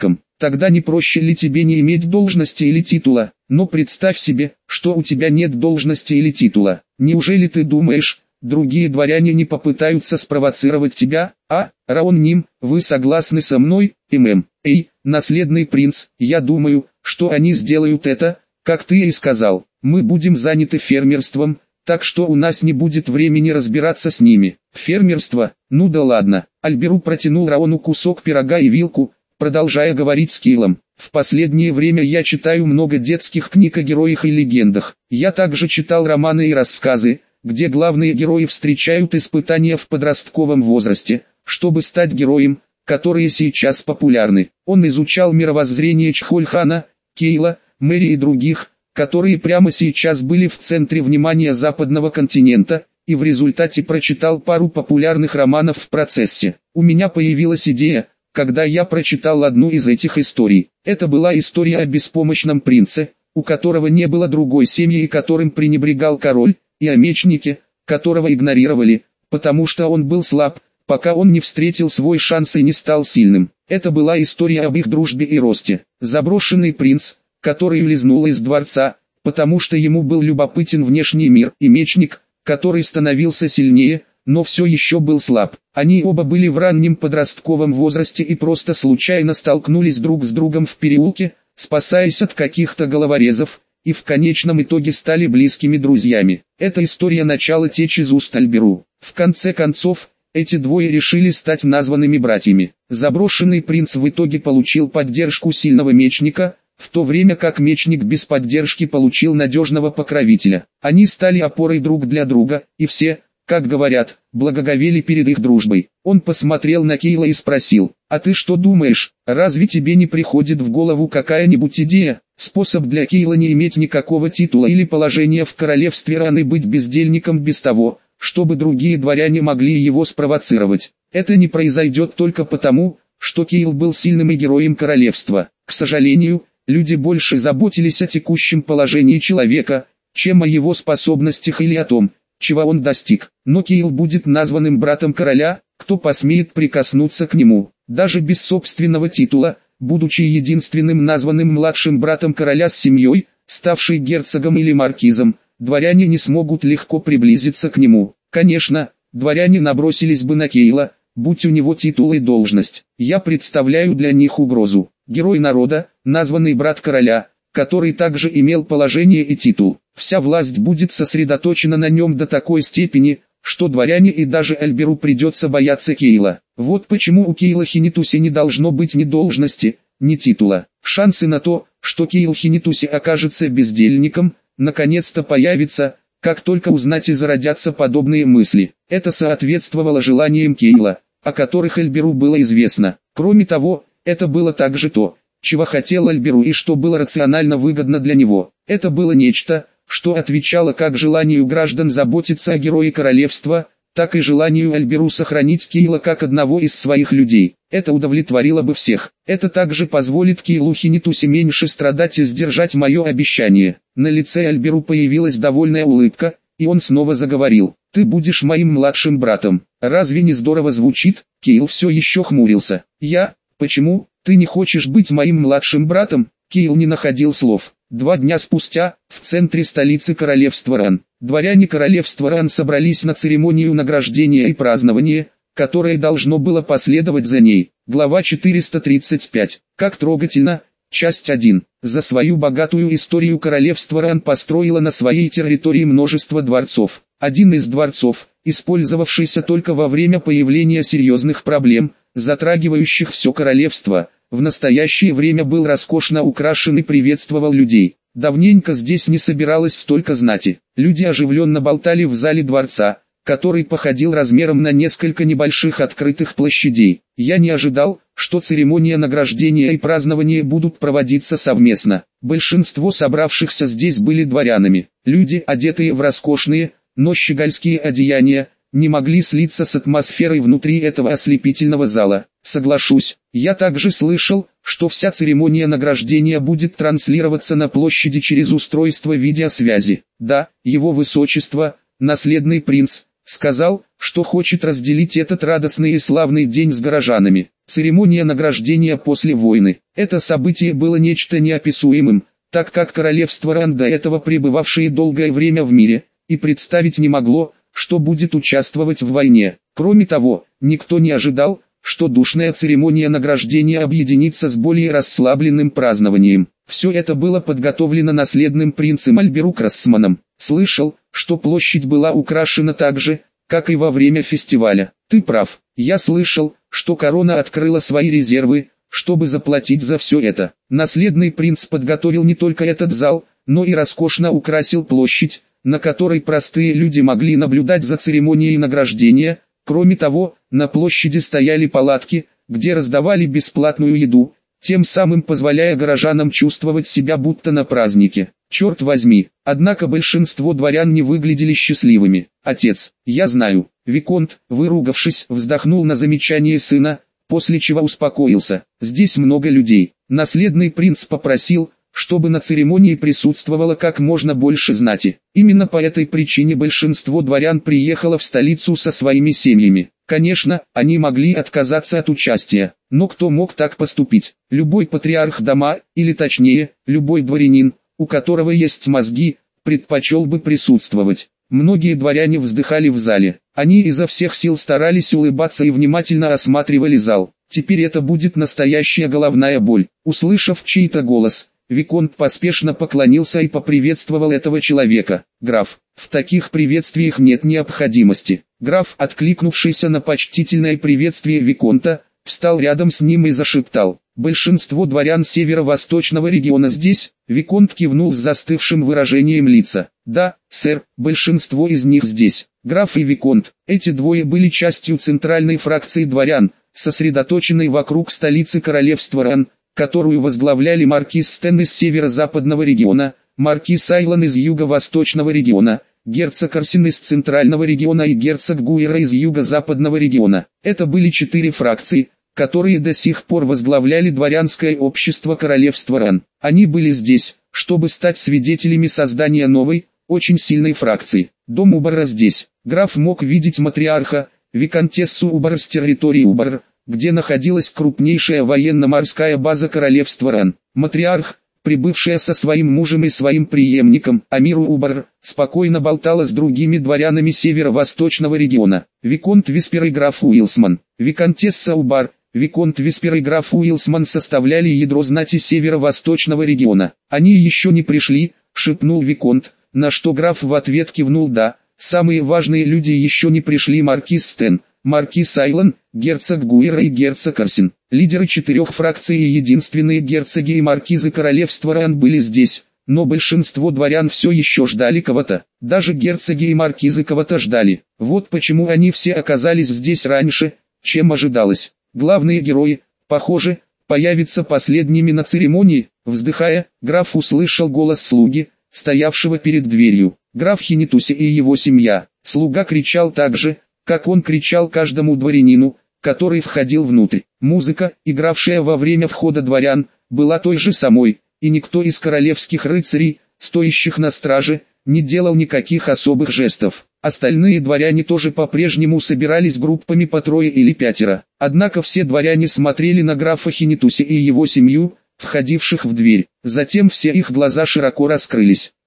Тогда не проще ли тебе не иметь должности или титула? Но представь себе, что у тебя нет должности или титула. Неужели ты думаешь, другие дворяне не попытаются спровоцировать тебя, а, Раонним, вы согласны со мной, ММ? Эй, наследный принц, я думаю, что они сделают это, как ты и сказал. Мы будем заняты фермерством, так что у нас не будет времени разбираться с ними. Фермерство? Ну да ладно. Альберу протянул Раону кусок пирога и вилку, продолжая говорить с Кейлом. В последнее время я читаю много детских книг о героях и легендах. Я также читал романы и рассказы, где главные герои встречают испытания в подростковом возрасте, чтобы стать героем, которые сейчас популярны. Он изучал мировоззрение Чхольхана, Кейла, Мэри и других, которые прямо сейчас были в центре внимания западного континента, и в результате прочитал пару популярных романов в процессе. У меня появилась идея, когда я прочитал одну из этих историй. Это была история о беспомощном принце, у которого не было другой семьи и которым пренебрегал король, и о мечнике, которого игнорировали, потому что он был слаб, пока он не встретил свой шанс и не стал сильным. Это была история об их дружбе и росте. Заброшенный принц, который улизнул из дворца, потому что ему был любопытен внешний мир, и мечник, который становился сильнее, но все еще был слаб. Они оба были в раннем подростковом возрасте и просто случайно столкнулись друг с другом в переулке, спасаясь от каких-то головорезов, и в конечном итоге стали близкими друзьями. Эта история начала течь из уст Альберу. В конце концов, эти двое решили стать названными братьями. Заброшенный принц в итоге получил поддержку сильного мечника, в то время как мечник без поддержки получил надежного покровителя. Они стали опорой друг для друга, и все, как говорят, благоговели перед их дружбой. Он посмотрел на Кейла и спросил: «А ты что думаешь, разве тебе не приходит в голову какая-нибудь идея, способ для Кейла не иметь никакого титула или положения в королевстве Ран и быть бездельником без того, чтобы другие дворяне могли его спровоцировать? Это не произойдет только потому, что Кейл был сильным и героем королевства. К сожалению, люди больше заботились о текущем положении человека, чем о его способностях или о том, чего он достиг. Но Кейл будет названным братом короля, кто посмеет прикоснуться к нему, даже без собственного титула, будучи единственным названным младшим братом короля с семьей, ставшей герцогом или маркизом, дворяне не смогут легко приблизиться к нему. Конечно, дворяне набросились бы на Кейла, будь у него титул и должность. Я представляю для них угрозу. Герой народа, названный брат короля, который также имел положение и титул. Вся власть будет сосредоточена на нем до такой степени, что дворяне и даже Альберу придется бояться Кейла. Вот почему у Кейла Хинитуси не должно быть ни должности, ни титула. Шансы на то, что Кейл Хинитуси окажется бездельником, наконец-то появятся, как только узнать и зародятся подобные мысли. Это соответствовало желаниям Кейла, о которых Альберу было известно. Кроме того, это было также то, чего хотел Альберу и что было рационально выгодно для него. Это было нечто, что отвечало как желанию граждан заботиться о герое королевства, так и желанию Альберу сохранить Кейла как одного из своих людей. Это удовлетворило бы всех. Это также позволит Кейлу Хинитуси меньше страдать и сдержать мое обещание. На лице Альберу появилась довольная улыбка, и он снова заговорил: «Ты будешь моим младшим братом. Разве не здорово звучит?» Кейл все еще хмурился. «Я? Почему? Ты не хочешь быть моим младшим братом?» Кейл не находил слов. Два дня спустя, в центре столицы королевства Ран, дворяне королевства Ран собрались на церемонию награждения и празднования, которое должно было последовать за ней. Глава четыреста тридцать пять. Как трогательно. Часть один. За свою богатую историю королевство Ран построило на своей территории множество дворцов. Один из дворцов, использовавшийся только во время появления серьезных проблем, затрагивающих все королевство, в настоящее время был роскошно украшен и приветствовал людей. Давненько здесь не собиралось столько знати. Люди оживленно болтали в зале дворца, который походил размером на несколько небольших открытых площадей. Я не ожидал, что церемония награждения и празднования будут проводиться совместно. Большинство собравшихся здесь были дворянами. Люди, одетые в роскошные, но щегольские одеяния, не могли слиться с атмосферой внутри этого ослепительного зала. Соглашусь, я также слышал, что вся церемония награждения будет транслироваться на площади через устройство видеосвязи. Да, его высочество, наследный принц, сказал, что хочет разделить этот радостный и славный день с горожанами. Церемония награждения после войны. Это событие было нечто неописуемым, так как королевство Ран, до этого пребывавшее долгое время в мире, и представить не могло, что будет участвовать в войне. Кроме того, никто не ожидал, что душная церемония награждения объединится с более расслабленным празднованием. Все это было подготовлено наследным принцем Альберу Красманом. Слышал, что площадь была украшена так же, как и во время фестиваля. Ты прав. Я слышал, что корона открыла свои резервы, чтобы заплатить за все это. Наследный принц подготовил не только этот зал, но и роскошно украсил площадь, на которой простые люди могли наблюдать за церемонией награждения. Кроме того, на площади стояли палатки, где раздавали бесплатную еду, тем самым позволяя горожанам чувствовать себя будто на празднике. Черт возьми, однако большинство дворян не выглядели счастливыми. Отец, я знаю. Виконт, выругавшись, вздохнул на замечание сына, после чего успокоился. Здесь много людей. Наследный принц попросил, чтобы на церемонии присутствовало как можно больше знати. Именно по этой причине большинство дворян приехало в столицу со своими семьями. Конечно, они могли отказаться от участия, но кто мог так поступить? Любой патриарх дома, или точнее, любой дворянин, у которого есть мозги, предпочел бы присутствовать. Многие дворяне вздыхали в зале. Они изо всех сил старались улыбаться и внимательно осматривали зал. Теперь это будет настоящая головная боль. Услышав чей-то голос, Виконт поспешно поклонился и поприветствовал этого человека. «Граф, в таких приветствиях нет необходимости». Граф, откликнувшийся на почтительное приветствие Виконта, встал рядом с ним и зашептал: «Большинство дворян северо-восточного региона здесь?» Виконт кивнул с застывшим выражением лица. «Да, сэр, большинство из них здесь». Граф и Виконт, эти двое были частью центральной фракции дворян, сосредоточенной вокруг столицы королевства Ран, которую возглавляли маркиз Стэн из северо-западного региона, маркиз Айлан из юго-восточного региона, герцог Арсен из центрального региона и герцог Гуэра из юго-западного региона. Это были четыре фракции, которые до сих пор возглавляли дворянское общество королевства Ран. Они были здесь, чтобы стать свидетелями создания новой, очень сильной фракции. Дом Убара здесь. Граф мог видеть матриарха, виконтессу Убар с территории Убар, где находилась крупнейшая военно-морская база королевства Ран. Матриарх, прибывшая со своим мужем и своим преемником, Амиру Убар, спокойно болтала с другими дворянами северо-восточного региона. Виконт Виспер и граф Уилсман, виконтесса Убар, Виконт Виспер и граф Уилсман составляли ядро знати северо-восточного региона. «Они еще не пришли», — шепнул Виконт, на что граф в ответ кивнул «да». «Самые важные люди еще не пришли: маркиз Стэн, маркиз Айлан, герцог Гуэра и герцог Арсен». Лидеры четырех фракций и единственные герцоги и маркизы королевства Ран были здесь, но большинство дворян все еще ждали кого-то. Даже герцоги и маркизы кого-то ждали. Вот почему они все оказались здесь раньше, чем ожидалось. Главные герои, похоже, появятся последними на церемонии. Вздыхая, граф услышал голос слуги, стоявшего перед дверью. Граф Хинитуси и его семья. Слуга кричал так же, как он кричал каждому дворянину, который входил внутрь. Музыка, игравшая во время входа дворян, была той же самой, и никто из королевских рыцарей, стоящих на страже, не делал никаких особых жестов. Остальные дворяне тоже по-прежнему собирались группами по трое или пятеро. Однако все дворяне смотрели на графа Хинитуси и его семью, входивших в дверь. Затем все их глаза широко раскрылись.